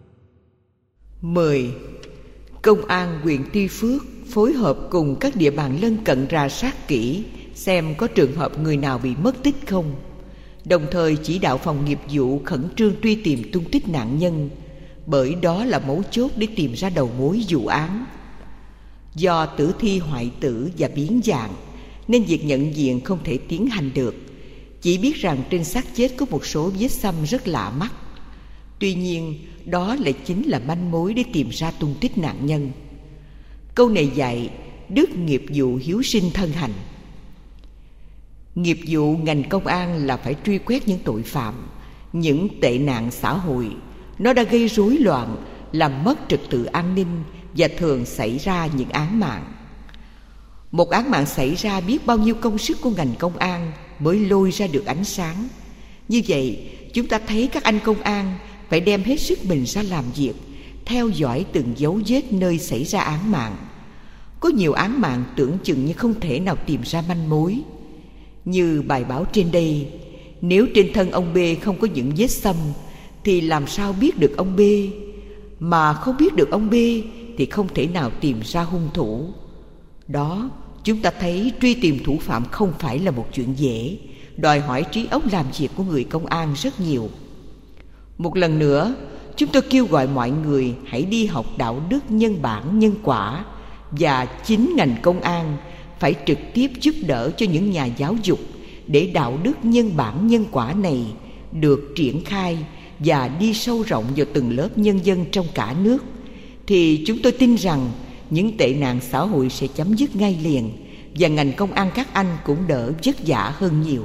10. Công an huyện Tuy Phước phối hợp cùng các địa bàn lân cận rà soát kỹ xem có trường hợp người nào bị mất tích không, đồng thời chỉ đạo phòng nghiệp vụ khẩn trương truy tìm tung tích nạn nhân, bởi đó là mấu chốt để tìm ra đầu mối vụ án. Do tử thi hoại tử và biến dạng nên việc nhận diện không thể tiến hành được, chỉ biết rằng trên xác chết có một số vết xăm rất lạ mắt. Tuy nhiên, đó lại chính là manh mối để tìm ra tung tích nạn nhân. Câu này dạy đức nghiệp vụ hiếu sinh thân hành. Nghiệp vụ ngành công an là phải truy quét những tội phạm, những tệ nạn xã hội. Nó đã gây rối loạn, làm mất trật tự an ninh và thường xảy ra những án mạng. Một án mạng xảy ra biết bao nhiêu công sức của ngành công an mới lôi ra được ánh sáng. Như vậy, chúng ta thấy các anh công an phải đem hết sức mình ra làm việc, theo dõi từng dấu vết nơi xảy ra án mạng. Có nhiều án mạng tưởng chừng như không thể nào tìm ra manh mối. Như bài báo trên đây, nếu trên thân ông B không có những vết xăm thì làm sao biết được ông B? Mà không biết được ông B thì không thể nào tìm ra hung thủ. Đó, chúng ta thấy truy tìm thủ phạm không phải là một chuyện dễ, đòi hỏi trí óc làm việc của người công an rất nhiều. Một lần nữa, chúng tôi kêu gọi mọi người hãy đi học đạo đức nhân bản nhân quả, và chính ngành công an phải trực tiếp giúp đỡ cho những nhà giáo dục để đạo đức nhân bản nhân quả này được triển khai và đi sâu rộng vào từng lớp nhân dân trong cả nước, thì chúng tôi tin rằng những tệ nạn xã hội sẽ chấm dứt ngay liền, và ngành công an các anh cũng đỡ vất vả hơn nhiều.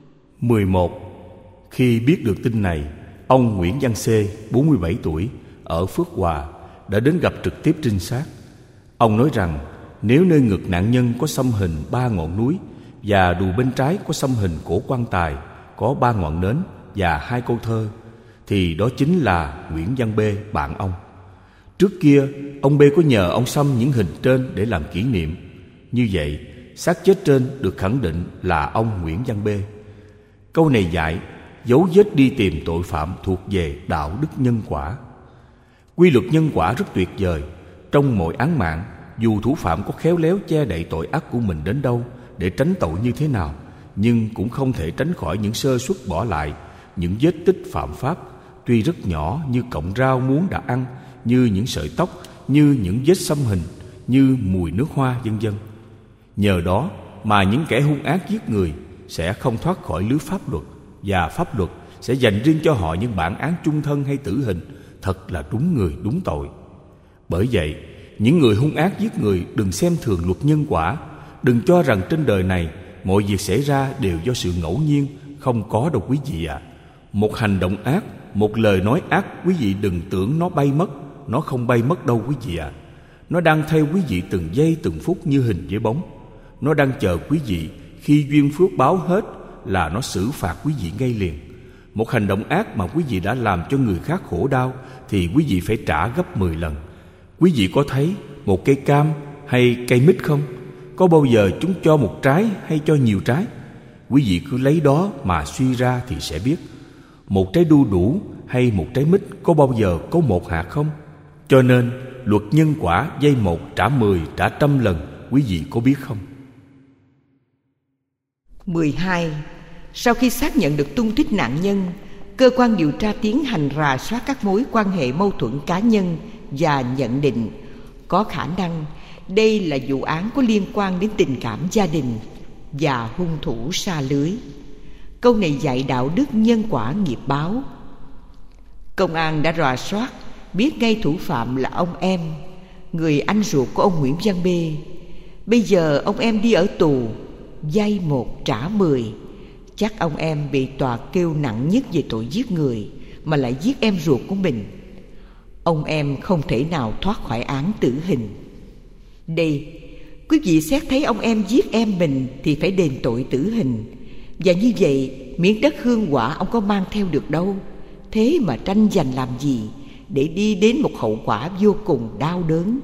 11. Khi biết được tin này, ông Nguyễn Văn C, 47 tuổi, ở Phước Hòa đã đến gặp trực tiếp trinh sát. Ông nói rằng nếu nơi ngực nạn nhân có xăm hình 3 ngọn núi và đùi bên trái có xăm hình cổ quan tài có 3 ngọn nến và 2 câu thơ, thì đó chính là Nguyễn Văn B, bạn ông. Trước kia, ông B có nhờ ông xăm những hình trên để làm kỷ niệm. Như vậy, xác chết trên được khẳng định là ông Nguyễn Văn B. Câu này dạy dấu vết đi tìm tội phạm thuộc về đạo đức nhân quả. Quy luật nhân quả rất tuyệt vời. Trong mọi án mạng, dù thủ phạm có khéo léo che đậy tội ác của mình đến đâu để tránh tội như thế nào, nhưng cũng không thể tránh khỏi những sơ suất bỏ lại, những vết tích phạm pháp, tuy rất nhỏ như cọng rau muống đã ăn, như những sợi tóc, như những vết xăm hình, như mùi nước hoa vân vân. Nhờ đó mà những kẻ hung ác giết người sẽ không thoát khỏi lưới pháp luật, và pháp luật sẽ dành riêng cho họ những bản án chung thân hay tử hình, thật là đúng người đúng tội. Bởi vậy, những người hung ác giết người đừng xem thường luật nhân quả, đừng cho rằng trên đời này mọi việc xảy ra đều do sự ngẫu nhiên, không có đâu quý vị ạ. Một hành động ác, một lời nói ác, quý vị đừng tưởng nó bay mất, nó không bay mất đâu quý vị ạ. Nó đang theo quý vị từng giây từng phút như hình với bóng. Nó đang chờ quý vị khi duyên phước báo hết là nó xử phạt quý vị ngay liền. Một hành động ác mà quý vị đã làm cho người khác khổ đau thì quý vị phải trả gấp 10 lần. Quý vị có thấy một cây cam hay cây mít không? Có bao giờ chúng cho một trái hay cho nhiều trái? Quý vị cứ lấy đó mà suy ra thì sẽ biết. Một trái đu đủ hay một trái mít có bao giờ có một hạt không? Cho nên luật nhân quả dây 1 trả 10 trả 100 lần, quý vị có biết không? 12. Sau khi xác nhận được tung tích nạn nhân, cơ quan điều tra tiến hành rà soát các mối quan hệ mâu thuẫn cá nhân và nhận định có khả năng đây là vụ án có liên quan đến tình cảm gia đình và hung thủ sa lưới. Câu này dạy đạo đức nhân quả nghiệp báo. Công an đã rà soát, biết ngay thủ phạm là ông Em, người anh ruột của ông Nguyễn Văn B. Bây giờ ông Em đi ở tù, vay 1 trả 10. Chắc ông Em bị tòa kêu nặng nhất về tội giết người, mà lại giết em ruột của mình. Ông Em không thể nào thoát khỏi án tử hình. Đây, quý vị xét thấy ông Em giết em mình thì phải đền tội tử hình. Và như vậy, miếng đất hương hỏa ông có mang theo được đâu. Thế mà tranh giành làm gì, để đi đến một hậu quả vô cùng đau đớn.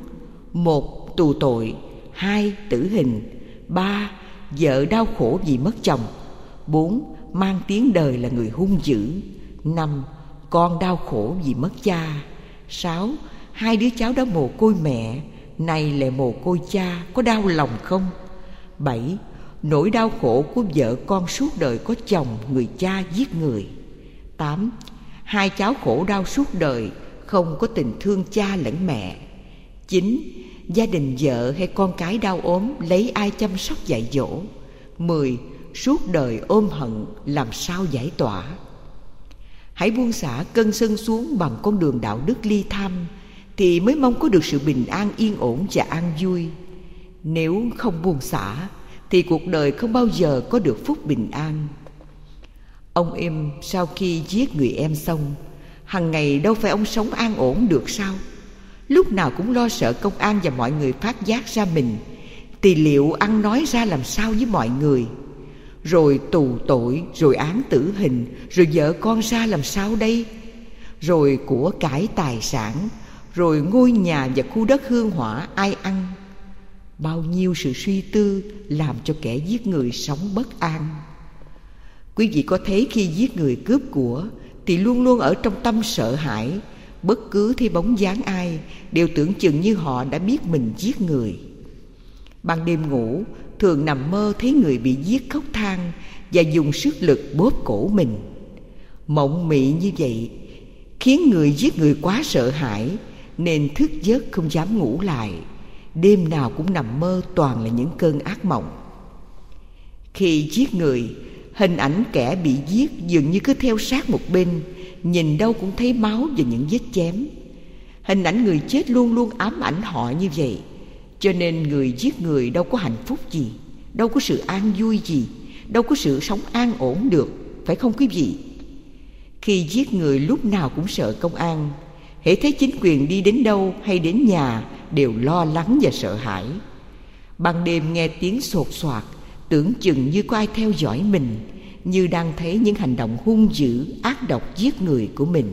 1. Tù tội. 2. Tử hình. 3. Vợ đau khổ vì mất chồng. 4. Mang tiếng đời là người hung dữ. 5. Con đau khổ vì mất cha. 6. 2 đứa cháu đã mồ côi mẹ, nay lại mồ côi cha, có đau lòng không? 7. Nỗi đau khổ của vợ con suốt đời có chồng người cha giết người. 8. 2 cháu khổ đau suốt đời, không có tình thương cha lẫn mẹ. 9. Gia đình vợ hay con cái đau ốm, lấy ai chăm sóc dạy dỗ. 10. Suốt đời ôm hận, làm sao giải tỏa. Hãy buông xả cơn sân xuống bằng con đường đạo đức ly tham, thì mới mong có được sự bình an yên ổn và an vui. Nếu không buông xả thì cuộc đời không bao giờ có được phúc bình an. Ông Em sau khi giết người em xong, hằng ngày đâu phải ông sống an ổn được sao? Lúc nào cũng lo sợ công an và mọi người phát giác ra mình, thì liệu ăn nói ra làm sao với mọi người? Rồi tù tội, rồi án tử hình, rồi vợ con ra làm sao đây? Rồi của cải tài sản, rồi ngôi nhà và khu đất hương hỏa ai ăn? Bao nhiêu sự suy tư làm cho kẻ giết người sống bất an. Quý vị có thấy khi giết người cướp của thì luôn luôn ở trong tâm sợ hãi, bất cứ thấy bóng dáng ai đều tưởng chừng như họ đã biết mình giết người. Ban đêm ngủ thường nằm mơ thấy người bị giết khóc than và dùng sức lực bóp cổ mình. Mộng mị như vậy khiến người giết người quá sợ hãi, nên thức giấc không dám ngủ lại. Đêm nào cũng nằm mơ toàn là những cơn ác mộng. Khi giết người, hình ảnh kẻ bị giết dường như cứ theo sát một bên, nhìn đâu cũng thấy máu và những vết chém. Hình ảnh người chết luôn luôn ám ảnh họ như vậy. Cho nên người giết người đâu có hạnh phúc gì, đâu có sự an vui gì, đâu có sự sống an ổn được, phải không quý vị? Khi giết người lúc nào cũng sợ công an, hễ thấy chính quyền đi đến đâu hay đến nhà đều lo lắng và sợ hãi. Ban đêm nghe tiếng sột soạt, tưởng chừng như có ai theo dõi mình, như đang thấy những hành động hung dữ, ác độc giết người của mình.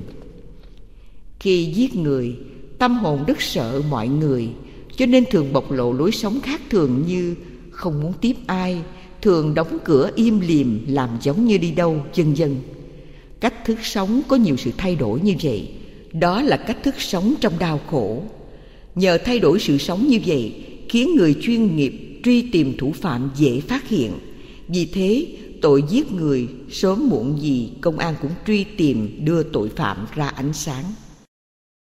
Khi giết người, tâm hồn rất sợ mọi người, cho nên thường bộc lộ lối sống khác thường như không muốn tiếp ai, thường đóng cửa im lìm, làm giống như đi đâu, vân vân. Cách thức sống có nhiều sự thay đổi như vậy. Đó là cách thức sống trong đau khổ. Nhờ thay đổi sự sống như vậy, khiến người chuyên nghiệp truy tìm thủ phạm dễ phát hiện. Vì thế, tội giết người sớm muộn gì công an cũng truy tìm đưa tội phạm ra ánh sáng.